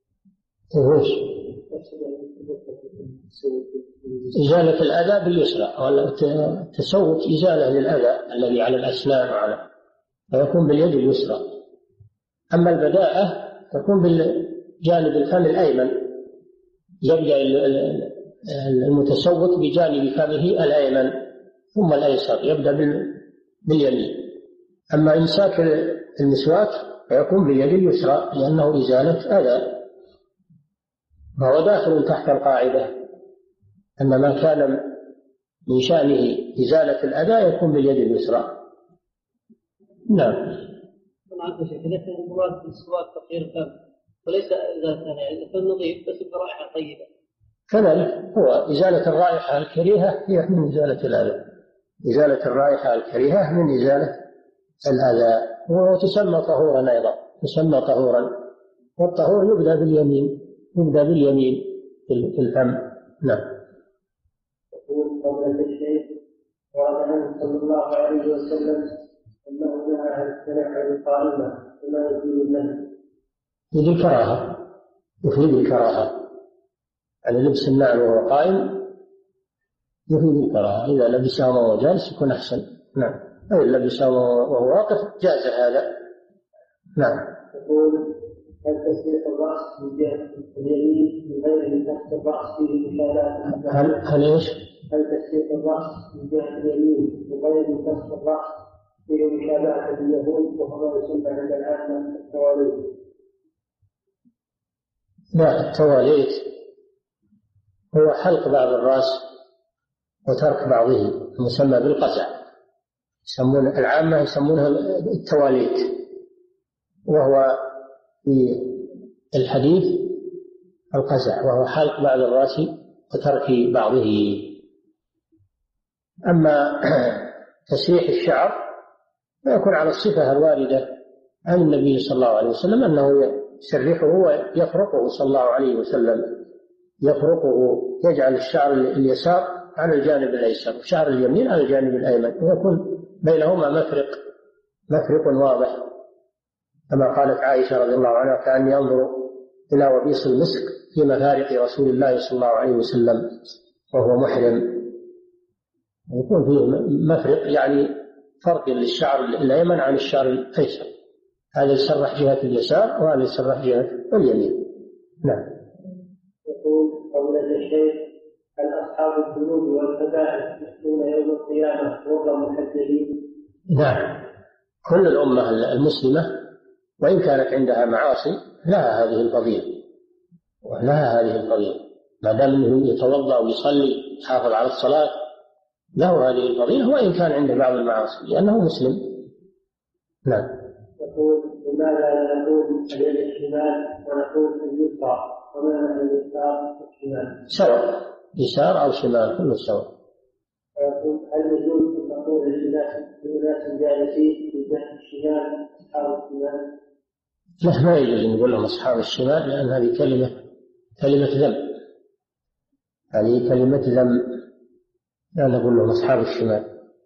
إزالة الأذى باليسرى، والتسوق إزالة للأذى الذي على الأسنان وعلى، فيكون باليد اليسرى. أما البداءة تكون بالجانب الفم الأيمن، يبدأ المتسوق بجانب فمه الأيمن ثم الأيسر، يبدأ باليمين. أما إمساك المسواك فيكون باليد اليسرى لأنه إزالة أذى، فهو داخل تحت القاعدة. أما ما كان من شأنه إزالة الأذى يكون باليد اليسرى. نعم. إذا كان المراد بالسواك تطهير الفم وليس إزالة الأذى، الفم نظيف بس برائحة طيبة، كذلك هو إزالة الرائحة الكريهة هي من إزالة الأذى، إزالة الرائحة الكريهة من إزالة الأذى، وتسمى طهورا أيضا، تسمى طهورا، والطهور يبدأ باليمين، يبدأ باليمين في الفم. نعم. يقول قبل الشيخ ورد عنه صلى الله عليه وسلم أنه نهى عن التنعم قائما وما يفيد النهي. يفيد الكراهة، يفيد الكراهة، يعني لبس النعل وهو قائم يفيد الكراهة. إذا لبسه وهو جالس يكون أحسن. نعم. أو لبسه وهو واقف جاز هذا. نعم. يقول هل تسريح الرأس من جهة اليمين من غير من تحت الرأس فيه مشابهة؟ هل هل إيش؟ هل تسريح الرأس من جهة اليمين من غير من تحت الرأس فيه مشابهة باليهود وهو يسمى عند العامة التواليت؟ لا، التواليت هو حلق بعض الرأس وترك بعضه، مسمى بالقزع، يسمون العامة يسمونها التواليت، وهو في الحديث القزع، وهو حلق بعض الرأس وترك بعضه. أما تسريح الشعر فيكون على الصفة الواردة عن النبي صلى الله عليه وسلم أنه يسرحه ويفرقه صلى الله عليه وسلم، يفرقه، يجعل الشعر اليسار على الجانب الأيسر وشعر اليمين على الجانب الأيمن، ويكون بينهما مفرق مفرق واضح، كما قالت عائشة رضي الله عنها: كأني أنظر إلى وبيص المسك في مفارق رسول الله صلى الله عليه وسلم وهو محرم. يكون فيه مفرق يعني فرق للشعر الأيمن عن الشعر الأيسر، هذا يسرح جهة اليسار وهذا يسرح جهة اليمين. نعم. يقول قولة الشيخ: هل أصحاب الذنوب والكبائر يأتون يوم القيامة غرا محجلين؟ نعم، كل الأمة المسلمة وإن كانت عندها معاصي لها هذه الفضيلة، ولها هذه الفضيلة ما دام أنه يتوضأ ويصلي يحافظ على الصلاة، له هذه الفضيلة وإن كان عنده بعض المعاصي لأنه مسلم. نعم. يقول: لماذا لا نقول اليد الشمال ونقول اليسرى؟ وما معنى اليسار والشمال؟ سواء، يسار أو شمال كله سواء. ويقول: هل يجوز أن نقول للناس جالسين في جهة الشمال أصحاب الشمال؟ لا، ما يجوز أن نقول لهم أصحاب الشمال، لأن هذه كلمة كلمة ذم، هذه كلمة ذم، لا نقول لهم أصحاب الشمال.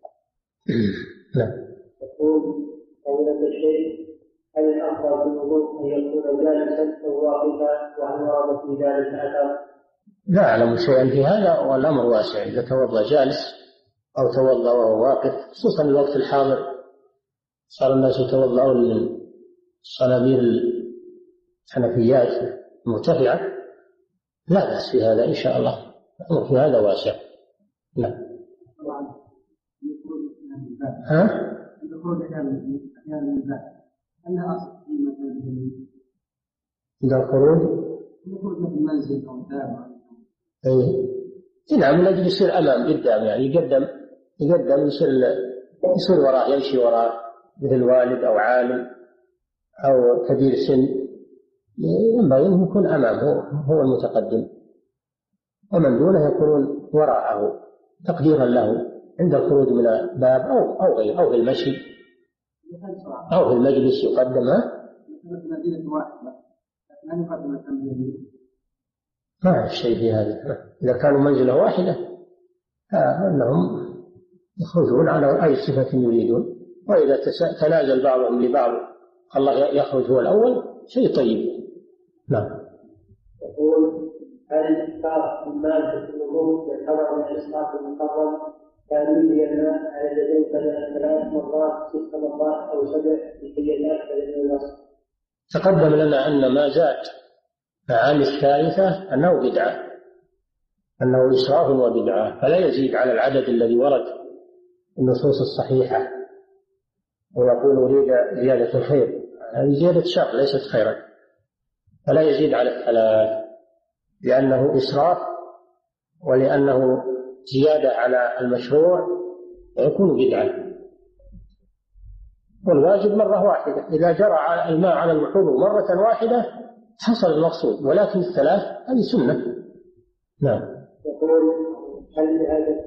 نعم. يقول قولة الشيخ: هل الأفضل في الوضوء أن يكون جالسا أو واقفا؟ وهل ورد في ذلك أثر؟ لا أعلم شيئا في هذا، والأمر واسع، إذا توضأ جالس أو توضأ وهو واقف، خصوصا الوقت الحاضر صار الناس يتوضأون من صنابير الحنفيات المرتفعة، لا بأس في هذا إن شاء الله، الأمر في هذا واسع. نعم. ها؟ إذا الخروج من المنزل أو الدار. إيه نعم، من أجل يصير أمام قدام، يعني يقدم يقدم يصير يصير وراه، يمشي وراه مثل والد أو عالم أو كبير سن، ينبغي أن يكون أمامه، هو المتقدم، ومن دونه يكونون وراءه تقديرا له عند الخروج من الباب أو أو غير أو في المشي أو في المجلس يقدم. ما أعرف شيء في هذا، إذا كانوا منزلة واحدة فإنهم يخرجون على أي صفة يريدون، وإذا تنازل بعضهم لبعض الله يخرج هو الأول شيء طيب. نعم. يقول: هل الإسقاط من مادة النمو يعتبر من الإسقاط المحرم؟ كان يجري الماء على اليدين ثلاث مرات ست مرات أو سبع لكي يتأكد من الوصف. تقدم لنا أن ما زاد عن الثالثة أنه بدعة، أنه إسراف وبدعة، فلا يزيد على العدد الذي ورد النصوص الصحيحة ويقول أريد زيادة الخير، هذه زيادة شر ليست خيرا، فلا يزيد على الثلاث لأنه إسراف ولأنه زيادة على المشروع ويكون بدعة. والواجب مرة واحدة، إذا جرى الماء على الوحوض مرة واحدة حصل المقصود، ولكن الثلاث هذه سنة. نعم. يقول: هل لهذا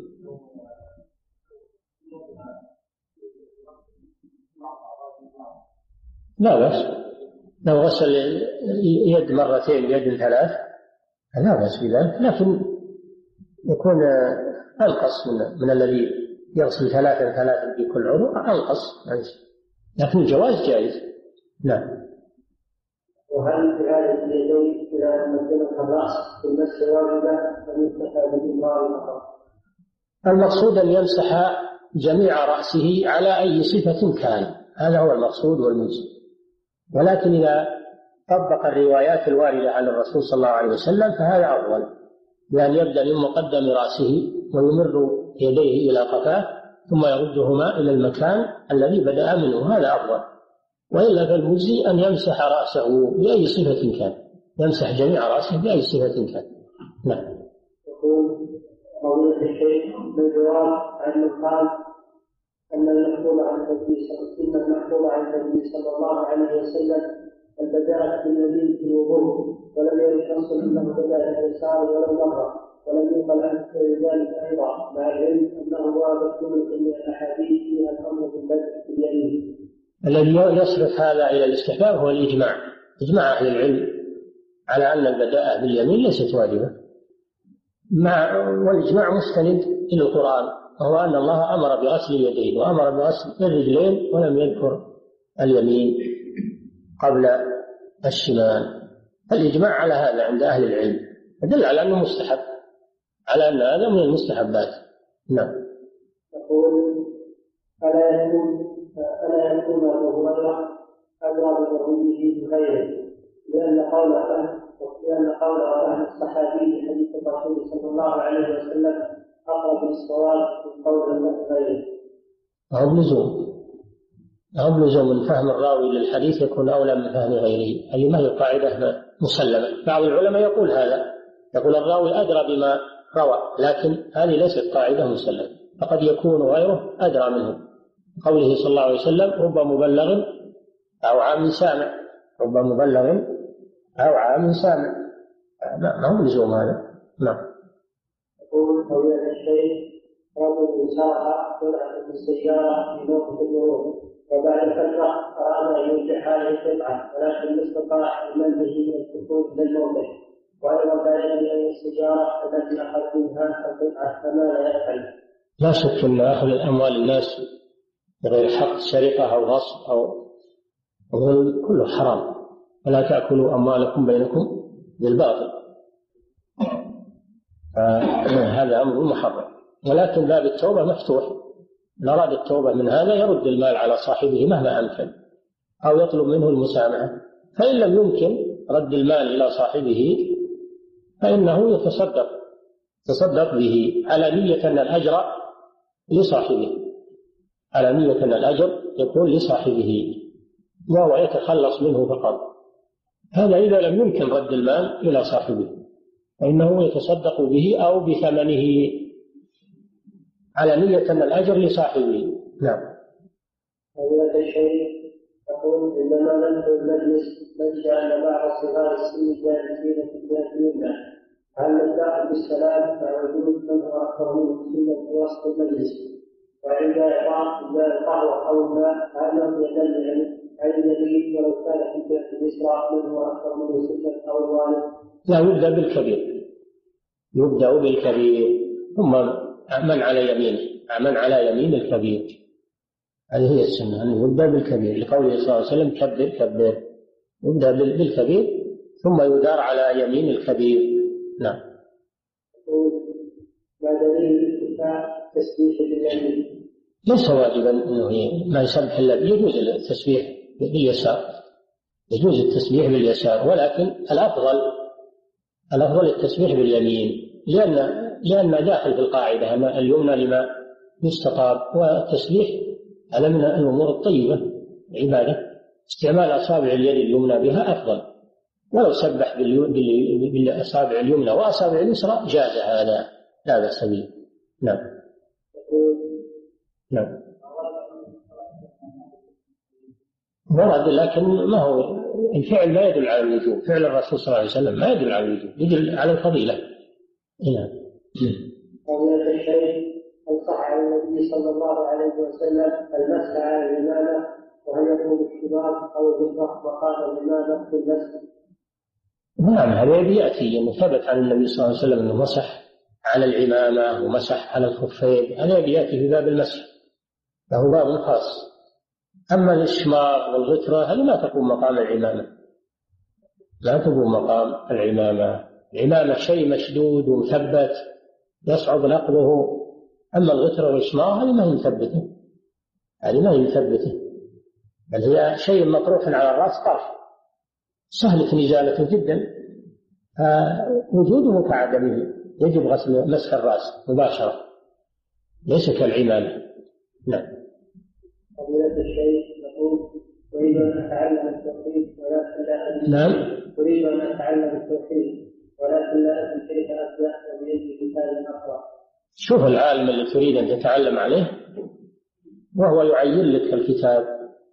لا بأس لو غسل يد مرتين يد ثلاث لا بأس بذلك، لكن يكون أنقص من, من الذي يغسل ثلاثا ثلاثا في كل عضو، أنقص، لكن الجواز جائز. نعم. وهل في هذه اليدين إذا مثلت الرأس في المس واجبة أم يكتفى بالإمرار فقط؟ المقصود أن يمسح جميع رأسه على أي صفة كان، هذا هو المقصود والمجزي، ولكن إذا طبق الروايات الواردة عن الرسول صلى الله عليه وسلم فهذا أفضل، بأن يبدأ من مقدم رأسه ويمر يديه إلى قفاه ثم يردهما إلى المكان الذي بدأ منه، هذا أفضل. وإلا فالمجزي أن يمسح رأسه بأي صفة كان، يمسح جميع رأسه بأي صفة كان. نعم. الشيخ من جواب عن من قال أن المحفوظ عن النبي صلى المحفوظ عن النبي صلى الله عليه وسلم البداءة باليمين في الوضوء ولم يرد نص أنه بدأ باليسار ولو مرة ولم يقل عنه ذلك أيضا مع العلم أنه ورد جملة من الأحاديث فيها الأمر بالبدء باليمين. الذي يصرف هذا إلى الاستحباب هو الإجماع، إجماع أهل العلم على أن البداءة باليمين ليست واجبة، مع والإجماع مستند إلى القرآن، وهو أن الله أمر بغسل اليدين وأمر بغسل الرجلين ولم يذكر اليمين قبل الشمال. الإجماع على هذا عند أهل العلم يدل على أنه مستحب، على أن هذا من المستحبات. نعم. يقول ألا يكون ألا يكون أبو هريرة أدرى بضروره بغيره لأن قول لأن قول أهل الصحابي في حديث الرسول صلى الله عليه وسلم أقرب للصواب من قول غيره. أو لزوم أو لزوم من فهم الراوي للحديث يكون أولى من فهم غيره، هذه ما هي قاعدة مسلمة. بعض العلماء يقول هذا، يقول الراوي أدرى بما روى، لكن هذه ليست قاعدة مسلمة، فقد يكون غيره أدرى منه. قوله صلى الله عليه وسلم رب مبلغ أو عام سامع، رب مبلغ أو عام سامع، ما هو لزوم هذا. نعم. يقول فضيلة الشيخ رجل سرق قطعة من السيارة في موقف الوضوء وبعد فترة أراد أن يرجع هذه القطعة ولكن لا استطاع منه من الدخول إلى الموقف، وأيضا كان بأن السيارة التي أخذ منها القطعة فما لا يفعل. لا شك أن أخذ الأموال الناس بغير حق سرقة أو غصب أو غل كله حرام، ولا تأكلوا أموالكم بينكم بالباطل، هذا أمر محرم. ولكن باب التوبة مفتوح، إن أراد التوبة من هذا يرد المال على صاحبه مهما أمكن أو يطلب منه المسامحة، فإن لم يمكن رد المال إلى صاحبه فإنه يتصدق تصدق به على نية أن الأجر لصاحبه، على نية أن الأجر يكون لصاحبه وهو يتخلص منه فقط. هذا إذا لم يمكن رد المال إلى صاحبه فإنه يتصدق به أو بثمنه على نية أن الأجر لصاحبه. نعم. هذا الشيء يقول عندما ندخل المجلس نجد أن بعض صغار السن جالسين في الجهة اليمنى، هل نبدأ بالسلام مع وجود من هو أكثر منه سنا في وسط المجلس؟ وعند إعطاء القهوة أو الماء هل له يدل عن النبي ولو كان في الجهة اليسرى من هو أكثر منه سنا أو الوالد؟ لا، يبدأ بالكبير، يبدأ بالكبير ثم من على يمينه، من على يمين الكبير، هذه هي السنة أن يبدأ بالكبير، لقوله صلى الله عليه وسلم كبر كبر، يبدأ بالكبير ثم يدار على يمين الكبير. نعم. ما دليل اتفاق تسبيح باليمين؟ ليس واجبا أنه ما يسبح إلا يجوز التسبيح باليسار، يجوز التسبيح باليسار، ولكن الأفضل الأفضل التسبيح باليمين، لأن لأن داخل في القاعدة أن اليمنى لما يستطاب، والتسبيح هذا من الأمور الطيبة العبادة، استعمال أصابع اليد اليمنى بها أفضل، ولو سبح بالأصابع اليمنى وأصابع اليسرى جاز هذا، لا بأس به. نعم. نعم. ورد، لكن ما هو الفعل لا يدل على الوجوب، فعل الرسول صلى الله عليه وسلم ما يدل على الوجوب، يدل على الفضيلة. نعم. قضية الشيخ هل صح عن النبي صلى الله عليه وسلم المسح على الإمامة وهل يكون الشباب أو الغفرة وقال الإمامة في المسح؟ نعم، هذا يأتي أنه ثبت عن النبي صلى الله عليه وسلم أنه مسح على العمامة ومسح على الخفين، هذا يأتي في باب المسح، له باب خاص. أما الإشمار والغترة هذه ما تقوم مقام العمامة، لا تقوم مقام العمامة. العمامة شيء مشدود ومثبت يصعب نقله، أما الغترة والإشمار هذه ما هي مثبته، هذه ما هي مثبته، بل هي شيء مطروح على الرأس طرح سهلة إزالته جدا، وجوده كعدمه، يجب غسل مسح الرأس مباشرة ليس كالعمامة. نعم. فضيلة الشيخ يقول أريد أن أتعلم التوحيد ولكن لا أدري. نعم. أريد أن أتعلم التوحيد ولكن لا أدري كيف أبدأ وبأي كتاب أقرأ. شوف العالم اللي تريد أن تتعلم عليه وهو يعين لك الكتاب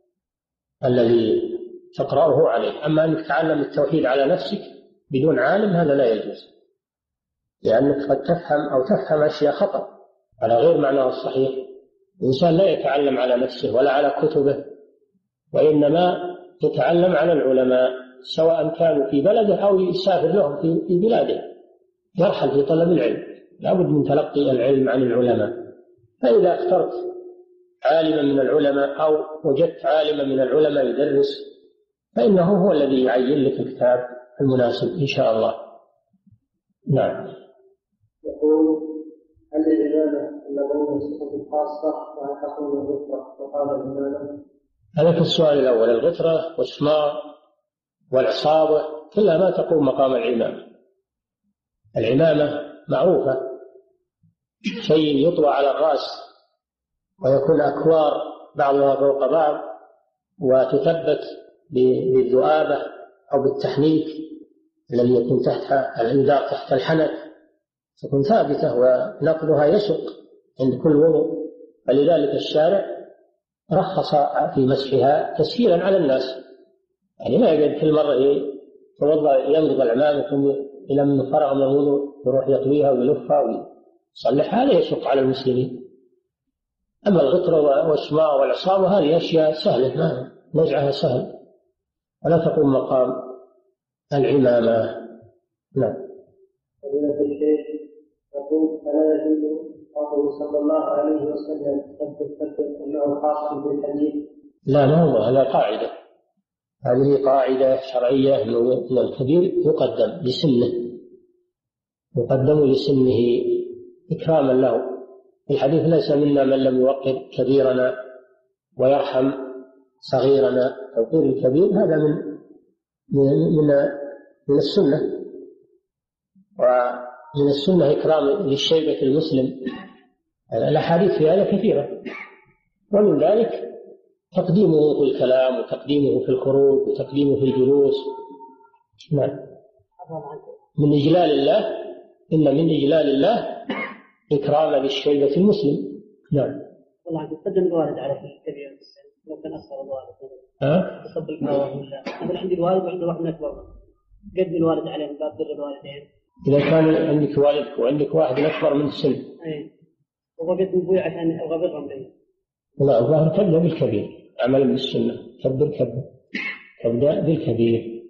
الذي تقرأه عليه. أما أنك تتعلم التوحيد على نفسك بدون عالم هذا لا يجوز، لأنك قد تفهم أو تفهم أشياء خطأ على غير معناه الصحيح. الإنسان لا يتعلم على نفسه ولا على كتبه، وإنما يتعلم على العلماء سواء كانوا في بلده أو يسافر لهم في بلاده، يرحل في طلب العلم، لا بد من تلقي العلم عن العلماء. فإذا اخترت عالما من العلماء أو وجدت عالما من العلماء يدرس فإنه هو الذي يعين لك الكتاب المناسب إن شاء الله. نعم. يقول: هل الإمامة النبوية صفة خاصة وهل تكون الغفرة وقال الإمامة؟ هذا في السؤال الأول. الغترة والشمار والعصابة كلها ما تقوم مقام العمامة. العمامة معروفة، شيء يطوى على الرأس ويكون أكوار بعضها فوق بعض وتثبت بالذؤابة أو بالتحنيك الذي يكون تحت الإنذار تحت الحنك، تكون ثابتة ونقلها يشق عند كل وضوء، فلذلك الشارع رخص في مسحها تسهيلا على الناس. يعني ما يقعد كل مرة يتوضأ يمضغ العمامة ثم إلى من فرغ من الوضوء يروح يطويها ويلفها ويصلحها، هذا يشق على المسلمين. أما الغترة والشماء والعصابة هذه أشياء سهلة، ما نزعها سهل ولا تقوم مقام العمامة. نعم. فضيلة الشيخ يقول: فلا يجوز قوله صلى الله عليه وسلم كبر كبر أنه خاص بالحديث؟ لا، ما هو هذا قاعدة، هذه قاعدة شرعية أن الكبير يقدم لسنه، يقدم لسنه إكراما له. الحديث: ليس منا من لم يوقر كبيرنا ويرحم صغيرنا. توقير الكبير هذا من من من السنة، ومن السنة إكرام للشيبة المسلم. الأحاديث في هذا كثيرة، ومن ذلك تقديمه في الكلام وتقديمه في الخروج وتقديمه في الجلوس. نعم. من إجلال الله، إن من إجلال الله إكراما للشيبة المسلم. نعم. والله يقدم الوالد على الكبير السن، لو كان أصغر الوالد ها؟ تصب الكوارث ولا مثلا عندي الوالد وعنده واحد من أكبر، قدم الوالد عليه من باب بر الوالدين. إذا كان عندك والدك وعندك واحد أكبر من السن، أي وقدم أبوي عشان أبغى برهم لي. لا، الظاهر تبدأ بالكبير عملا بالسنة. كبر كبر تبدأ بالكبير.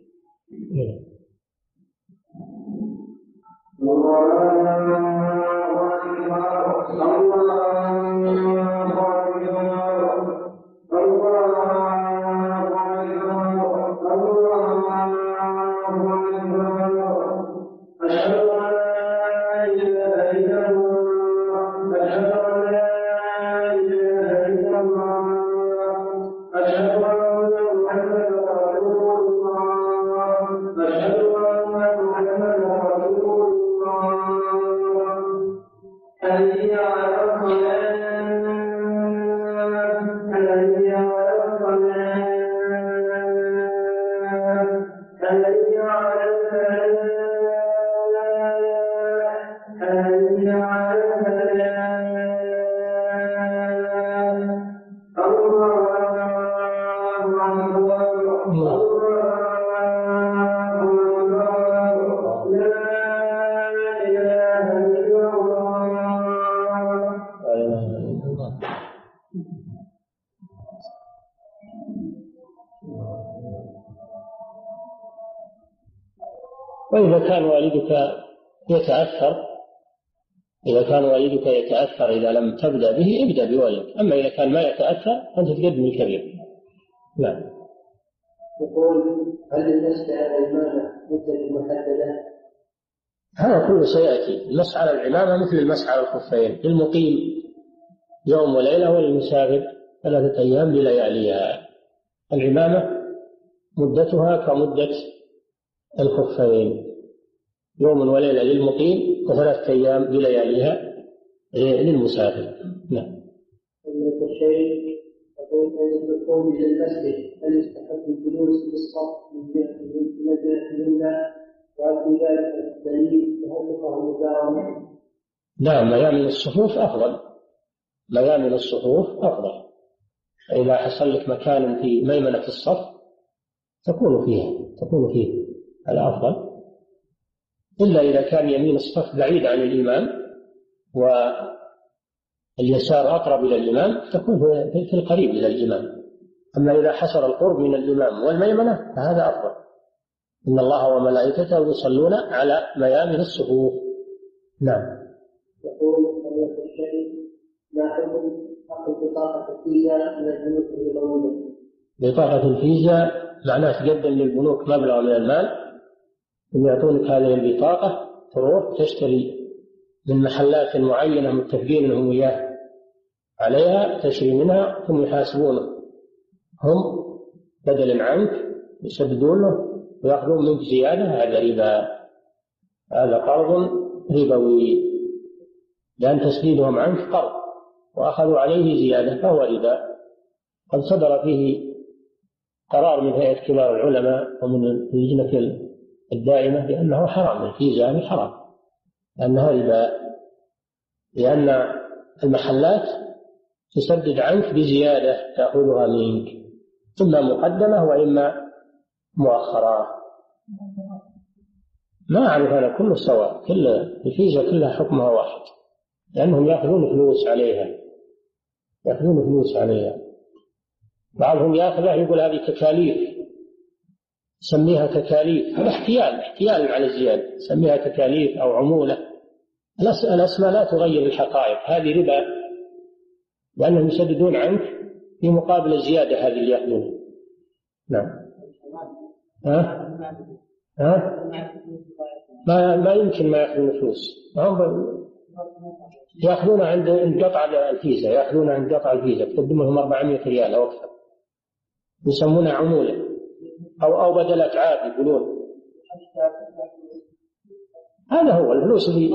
وإذا كان والدك يتأثر إذا كان والدك يتأثر إذا لم تبدأ به ابدأ بوالدك، أما إذا كان ما يتأثر فأنت تقدم الكبير. نعم. يقول: هل للمسح على الإمامة مدة محددة؟ هذا كله سيأتي. المسح على العمامة مثل المسح على الخفين، للمقيم يوم وليلة وللمسافر ثلاثة أيام بلياليها. العمامة مدتها كمدة الخفين، يوم وليلة للمقيم وثلاثة أيام بلياليها للمسافر. نعم. الشيء يقول: عند الدخول إلى المسجد هل يستحب الجلوس في الصف من جهة اليمنى وهل في ذلك الدليل وهل تقع المداومة؟ لا، ميامن الصفوف أفضل، ميامن الصفوف أفضل. إذا حصل لك مكان في ميمنة الصف تكون فيها تكون فيه الأفضل، إلا إذا كان يمين الصف بعيد عن الإمام واليسار أقرب إلى الإمام تكون في القريب إلى الإمام. أما إذا حصل القرب من الإمام والميمنة فهذا أفضل. إن الله وملائكته يصلون على ميامن الصفوف. نعم. يقول فضيلة الشيخ: ما حكم أخذ بطاقة الفيزا من البنوك الربوية؟ بطاقة الفيزا معناه تقدم للبنوك مبلغ من المال، ثم يعطونك هذه البطاقة تروح تشتري من محلات معينة متفقين هم وياه عليها، تشتري منها ثم يحاسبونه هم بدلا عنك، يسددون له ويأخذون منك زيادة. هذا ربا، هذا قرض ربوي، لأن تسديدهم عنك قرض وأخذوا عليه زيادة فهو ربا. قد صدر فيه قرار من هيئة كبار العلماء ومن اللجنة الدائمة بأنه حرام، الفيزا هذه حرام لأنها ربا، لأن المحلات تسدد عنك بزيادة تأخذها منك، إما مقدمة وإما مؤخرة. ما أعرف أنا كله سواء، كل الفيزا كلها حكمها واحد، لأنهم يأخذون فلوس عليها يأخذون فلوس عليها بعضهم يأخذها يقول هذه تكاليف، سميها تكاليف، هذا احتيال احتيال على الزيادة، سميها تكاليف أو عمولة. الأسماء لا تغير الحقائق، هذه ربا لأنهم يسددون عنك في مقابل الزيادة هذه اللي يأخذونها. نعم. ها؟ ها؟ ما ما يمكن ما يأخذون فلوس، يأخذون عند قطع الفيزا، يأخذون عند قطع الفيزا تقدم لهم أربعمائة ريال أو أكثر، يسمونها عمولة أو أو بدل أتعاب يقولون. هذا هو الفلوس اللي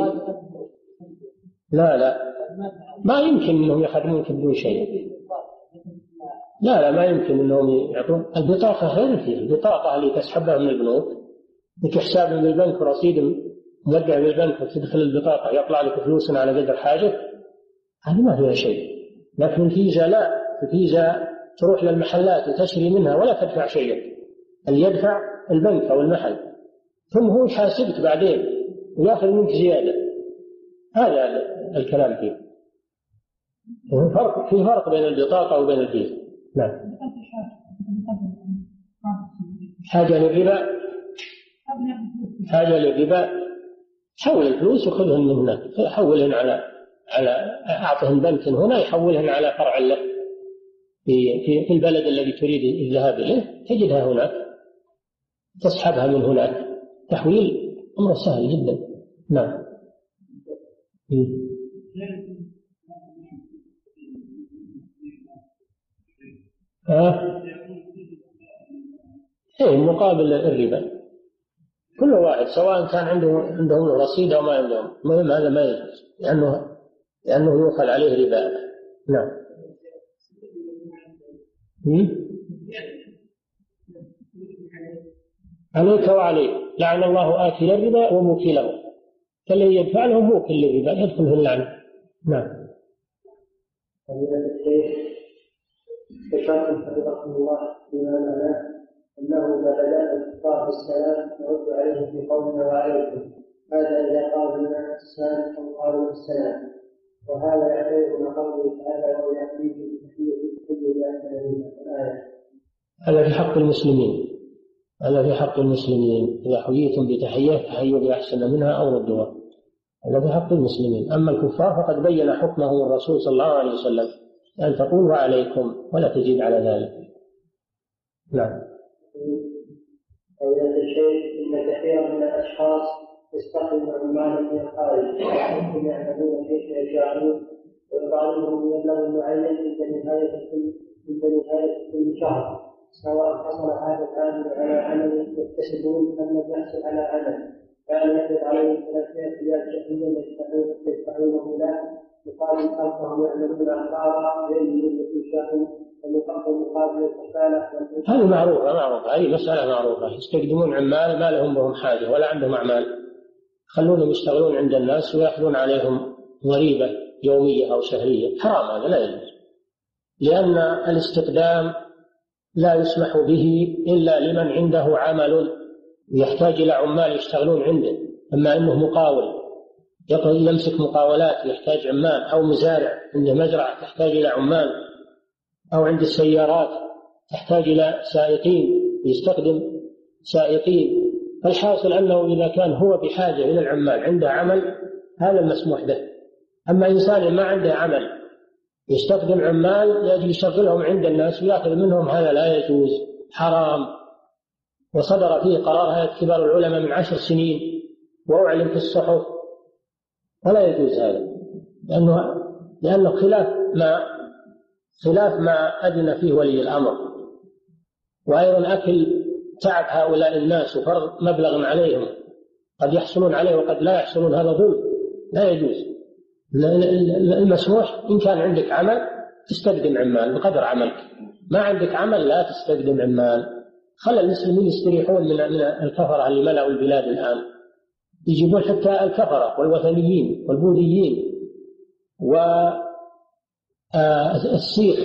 لا لا ما يمكن أنهم يخدمونك بدون شيء. لا لا ما يمكن أنهم يعطون البطاقة غير فيها، البطاقة اللي تسحبها من البنوك لك حساب من البنك ورصيد مودع بالبنك وتدخل البطاقة يطلع لك فلوس على قدر حاجة، هذه ما فيها شيء. لكن الفيزا لا، الفيزا تروح للمحلات وتشتري منها ولا تدفع شيئا، اللي يدفع البنك أو المحل، ثم هو يحاسبك بعدين ويأخذ منك زيادة. هذا الكلام فيه. فرق في فرق بين البطاقة وبين الفيزا. نعم. حاجة للربا حاجة للربا حول الفلوس وخذهن من هناك، حولهن على على أعطهن بنك هنا يحولهن على فرع له في في في البلد الذي تريد الذهاب إليه، تجدها هناك تسحبها من هناك، تحويل أمر سهل جدا. نعم. ها؟ إيه مقابل الربا كل واحد سواء كان عنده عندهم رصيد أو ما عندهم، المهم هذا ما يجوز لأنه لأنه يؤخذ عليه ربا. نعم. عليك وعليه لعن الله آكل الربا وموكله، فالذي يدفع له موكل للربا يدخل في اللعنة. نعم. ذكرتم حفظكم الله بما معناه أنه بدأ الإفطار بالسلام نرد عليه في قولنا وعليكم، هذا إذا قال لنا السلام أو قالوا السلام، وهذا يعتبر قوله تعالى وهو يأتي بتحية الحج الآية. هذا في حق المسلمين، هذا في حق المسلمين، إذا حييتم بتحية تحيوا بأحسن منها أو ردوها، هذا في حق المسلمين. أما الكفار فقد بين حكمه الرسول صلى الله عليه وسلم أن تقول وعليكم ولا تزيد على ذلك. نعم. فضيلة الشيخ إن كثيرا من الأشخاص يستخدم عمالا من الخارج وهم يعملون كيف يشاءون ويطالبهم بمبلغ معين عند نهاية كل عند نهاية كل شهر، سواء حصل هذا العامل على عمل يكتسبون أم لم يحصل على عمل، فهل يجب عليهم ثلاثمائة ريال شهريا يدفعونه له مقابل خلقهم يعملون أخبارا بأيهم التي شاءوا ومقابل مقابل الكفالة؟ هذه معروفة معروفة هذه مسألة معروفة. يستخدمون عمال ما لهم بهم حاجة ولا عندهم أعمال، خلونهم يشتغلون عند الناس ويأخذون عليهم ضريبة يومية أو شهرية، حرام، هذا لا يجوز، لأن الاستقدام لا يسمح به إلا لمن عنده عمل يحتاج إلى عمال يشتغلون عنده. أما أنه مقاول يمسك مقاولات يحتاج عمال، أو مزارع عنده مزرعة تحتاج إلى عمال، أو عند السيارات تحتاج إلى سائقين يستخدم سائقين، فالحاصل أنه إذا كان هو بحاجة إلى العمال عنده عمل هذا المسموح به. أما إنسان ما عنده عمل يستخدم عمال يجي يشغلهم عند الناس ويأخذ منهم، هذا لا يجوز، حرام. وصدر فيه قرار هيئة كبار العلماء من عشر سنين وأعلن في الصحف، ولا يجوز هذا، لأنه لأنه خلاف ما خلاف ما أذن فيه ولي الأمر. وأيضا أكل تعب هؤلاء الناس وفرض مبلغ عليهم، قد يحصلون عليه وقد لا يحصلون، هذا ظلم لا يجوز. المسموح إن كان عندك عمل تستخدم عمال بقدر عملك، ما عندك عمل لا تستخدم عمال. خلى المسلمين يستريحون من الكفرة اللي ملأوا البلاد الآن، يجيبون حتى الكفرة والوثنيين والبوذيين والسيخ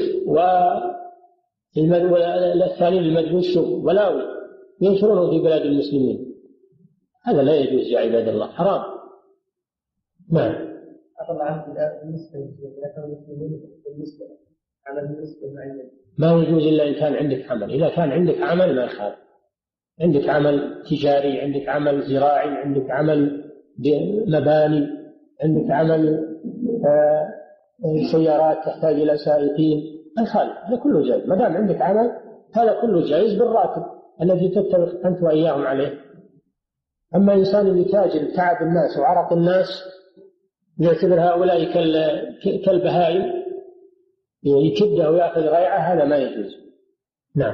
والثاني المجوس ولاوي ينشرونه في بلاد المسلمين، هذا لا يجوز يا عباد الله، حرام. نعم. بالنسبة للمسلمين بالنسبة على بالنسبة معين ما يجوز إلا إن كان عندك عمل. إذا كان عندك عمل ما يخالف، عندك عمل تجاري، عندك عمل زراعي، عندك عمل مباني، عندك عمل آه سيارات تحتاج إلى سائقين، ما يخالف، هذا كله جائز ما دام عندك عمل، هذا كله جائز بالراتب الذي تتفق أنت وإياهم عليه. أما إنسان يتاجر تعب الناس وعرق الناس يعتبر هؤلاء كالبهائم يكبده ويأخذ غيعه، هذا ما يجوز. نعم.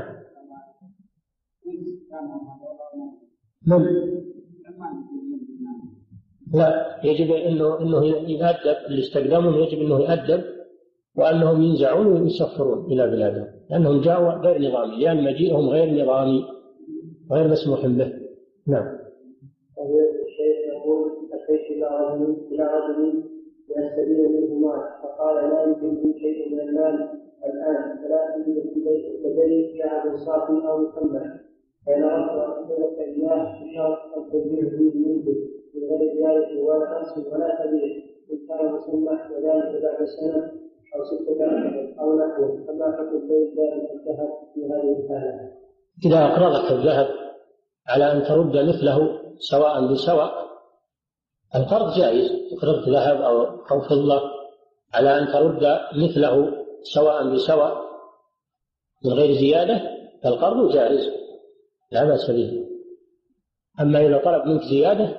من؟ لا، يجب انه انه يؤدب، اللي استخدمهم يجب انه يؤدب، وانهم ينزعون ويسفرون الى بلادهم، لانهم جاءوا غير نظامي، لان مجيئهم غير نظامي غير مسموح به. نعم. الشيخ يقول: اتيت الى رجل الى رجل يستدين منه مال، فقال: لا يمكن شيء من المال الان، فلا تجد لدي ذهب صافي او مسمى، فإن أردت أن أسألك إياه بشرط أن تبيع فيه منه من غير زيادة ولا نقص ولا تبيع، إن كان مسمى وذلك بعد سنة أو ستة أشهر أو نحوه، فما حكم بيع الذهب في هذه الحالة؟ إذا أقرضك الذهب على أن ترد مثله سواء بسواء، القرض جائز، تقرض ذهب أو أو فضة على أن ترد مثله سواء بسواء من غير زيادة، فالقرض جائز لا بأس به. أما إذا طلب منك زيادة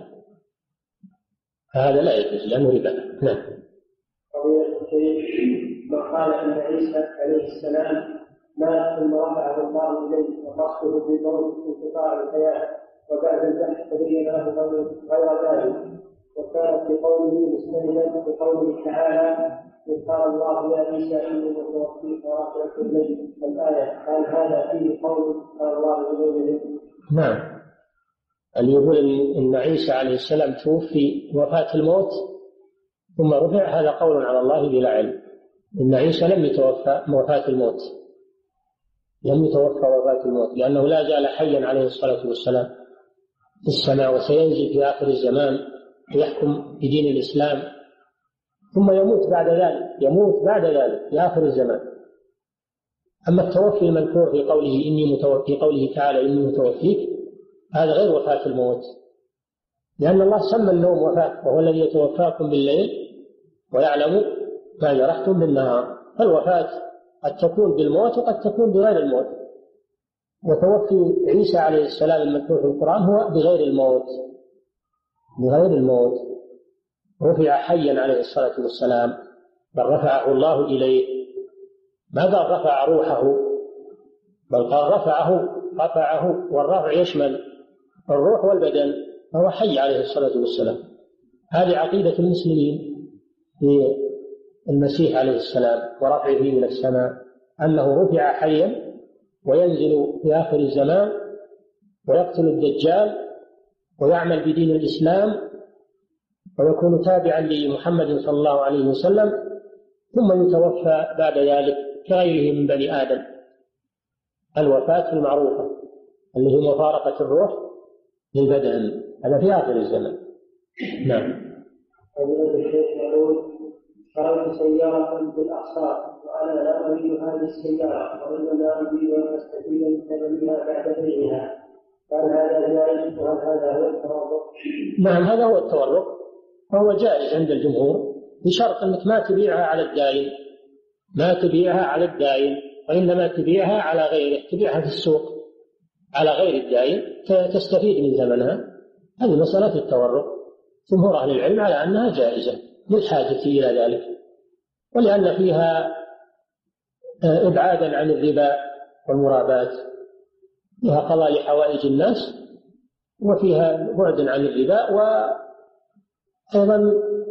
فهذا لا يجوز لأنه ربا. نعم. قضية الشيخ ما قال أن عيسى عليه السلام مات ثم رفعه الله إليه وقصده بالموت انقطاع الحياة، وبعد البحث تبين له غير ذلك، وكانت بقوله مستندا بقوله تعالى: إذ قال الله يا عيسى إني متوفيك ورافعك إليك الآية، هل هذا فيه قول قال الله إليه؟ نعم. اللي يقول إن عيسى عليه السلام توفي وفاة الموت ثم رفع، هذا قول على الله بلا علم. إن عيسى لم يتوفى وفاة الموت، لم يتوفى وفاة الموت، لأنه لا زال حيا عليه الصلاة والسلام في السماء، وسينزل في آخر الزمان ويحكم بدين الإسلام، ثم يموت بعد ذلك، يموت بعد ذلك في آخر الزمان. أما التوفي المذكور في قوله إني متوفي، في قوله تعالى إني متوفيك، هذا غير وفاة الموت، لأن الله سمى النوم وفاة، وهو الذي يتوفاكم بالليل ويعلم ما جرحتم بالنهار. فالوفاة قد تكون بالموت وقد تكون بغير الموت، وتوفي عيسى عليه السلام المذكور في القرآن هو بغير الموت، بغير الموت، رفع حيا عليه الصلاة والسلام، بل رفعه الله إليه، ما قال رفع روحه، بل قال رفعه رفعه والرفع يشمل الروح والبدن، فهو حي عليه الصلاة والسلام. هذه عقيدة المسلمين في المسيح عليه السلام ورفعه إلى السماء، أنه رفع حيا وينزل في آخر الزمان ويقتل الدجال ويعمل بدين الإسلام ويكون تابعا لمحمد صلى الله عليه وسلم، ثم يتوفى بعد ذلك كغيره من بني آدم الوفاة المعروفة اللي هي مفارقة الروح للبدن، هذا في آخر الزمن. نعم. فضيلة الشيخ يقول: شريت سيارة بالأقساط وأنا لا أريد هذه السيارة وإنما أريد أن أستفيد من ثمنها بعد بيعها، فهل هذا جائز وهل هذا هو التورط؟ نعم، هذا هو التورط، فهو جائز عند الجمهور بشرط أنك ما تبيعها على الدائن، ما تبيعها على الدائن، وإنما تبيعها على غيره، تبيعها في السوق على غير الدائن تستفيد من ثمنها. هذه مسألة التورط، جمهور أهل العلم على أنها جائزة للحاجة إلى ذلك، ولأن فيها إبعادا عن الربا والمرابات، فيها قضاء لحوائج الناس وفيها بعد عن الربا، وأيضا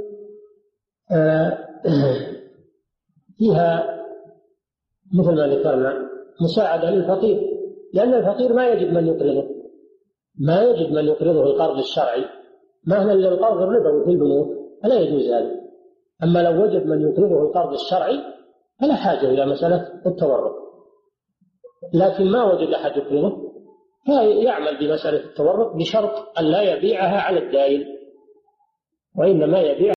فيها مثل ما ذكرنا مساعدة للفقير، لأن الفقير ما يجد من يقرضه، ما يجد من يقرضه القرض الشرعي، مهما للقرض الربوي في البنوك فلا يجوز هذا. أما لو وجد من يقرضه القرض الشرعي فلا حاجة إلى مسألة التورط، لكن ما وجد أحد يقرضه فيعمل بمسألة التورط بشرط أن لا يبيعها على الدائن، وإنما يبيع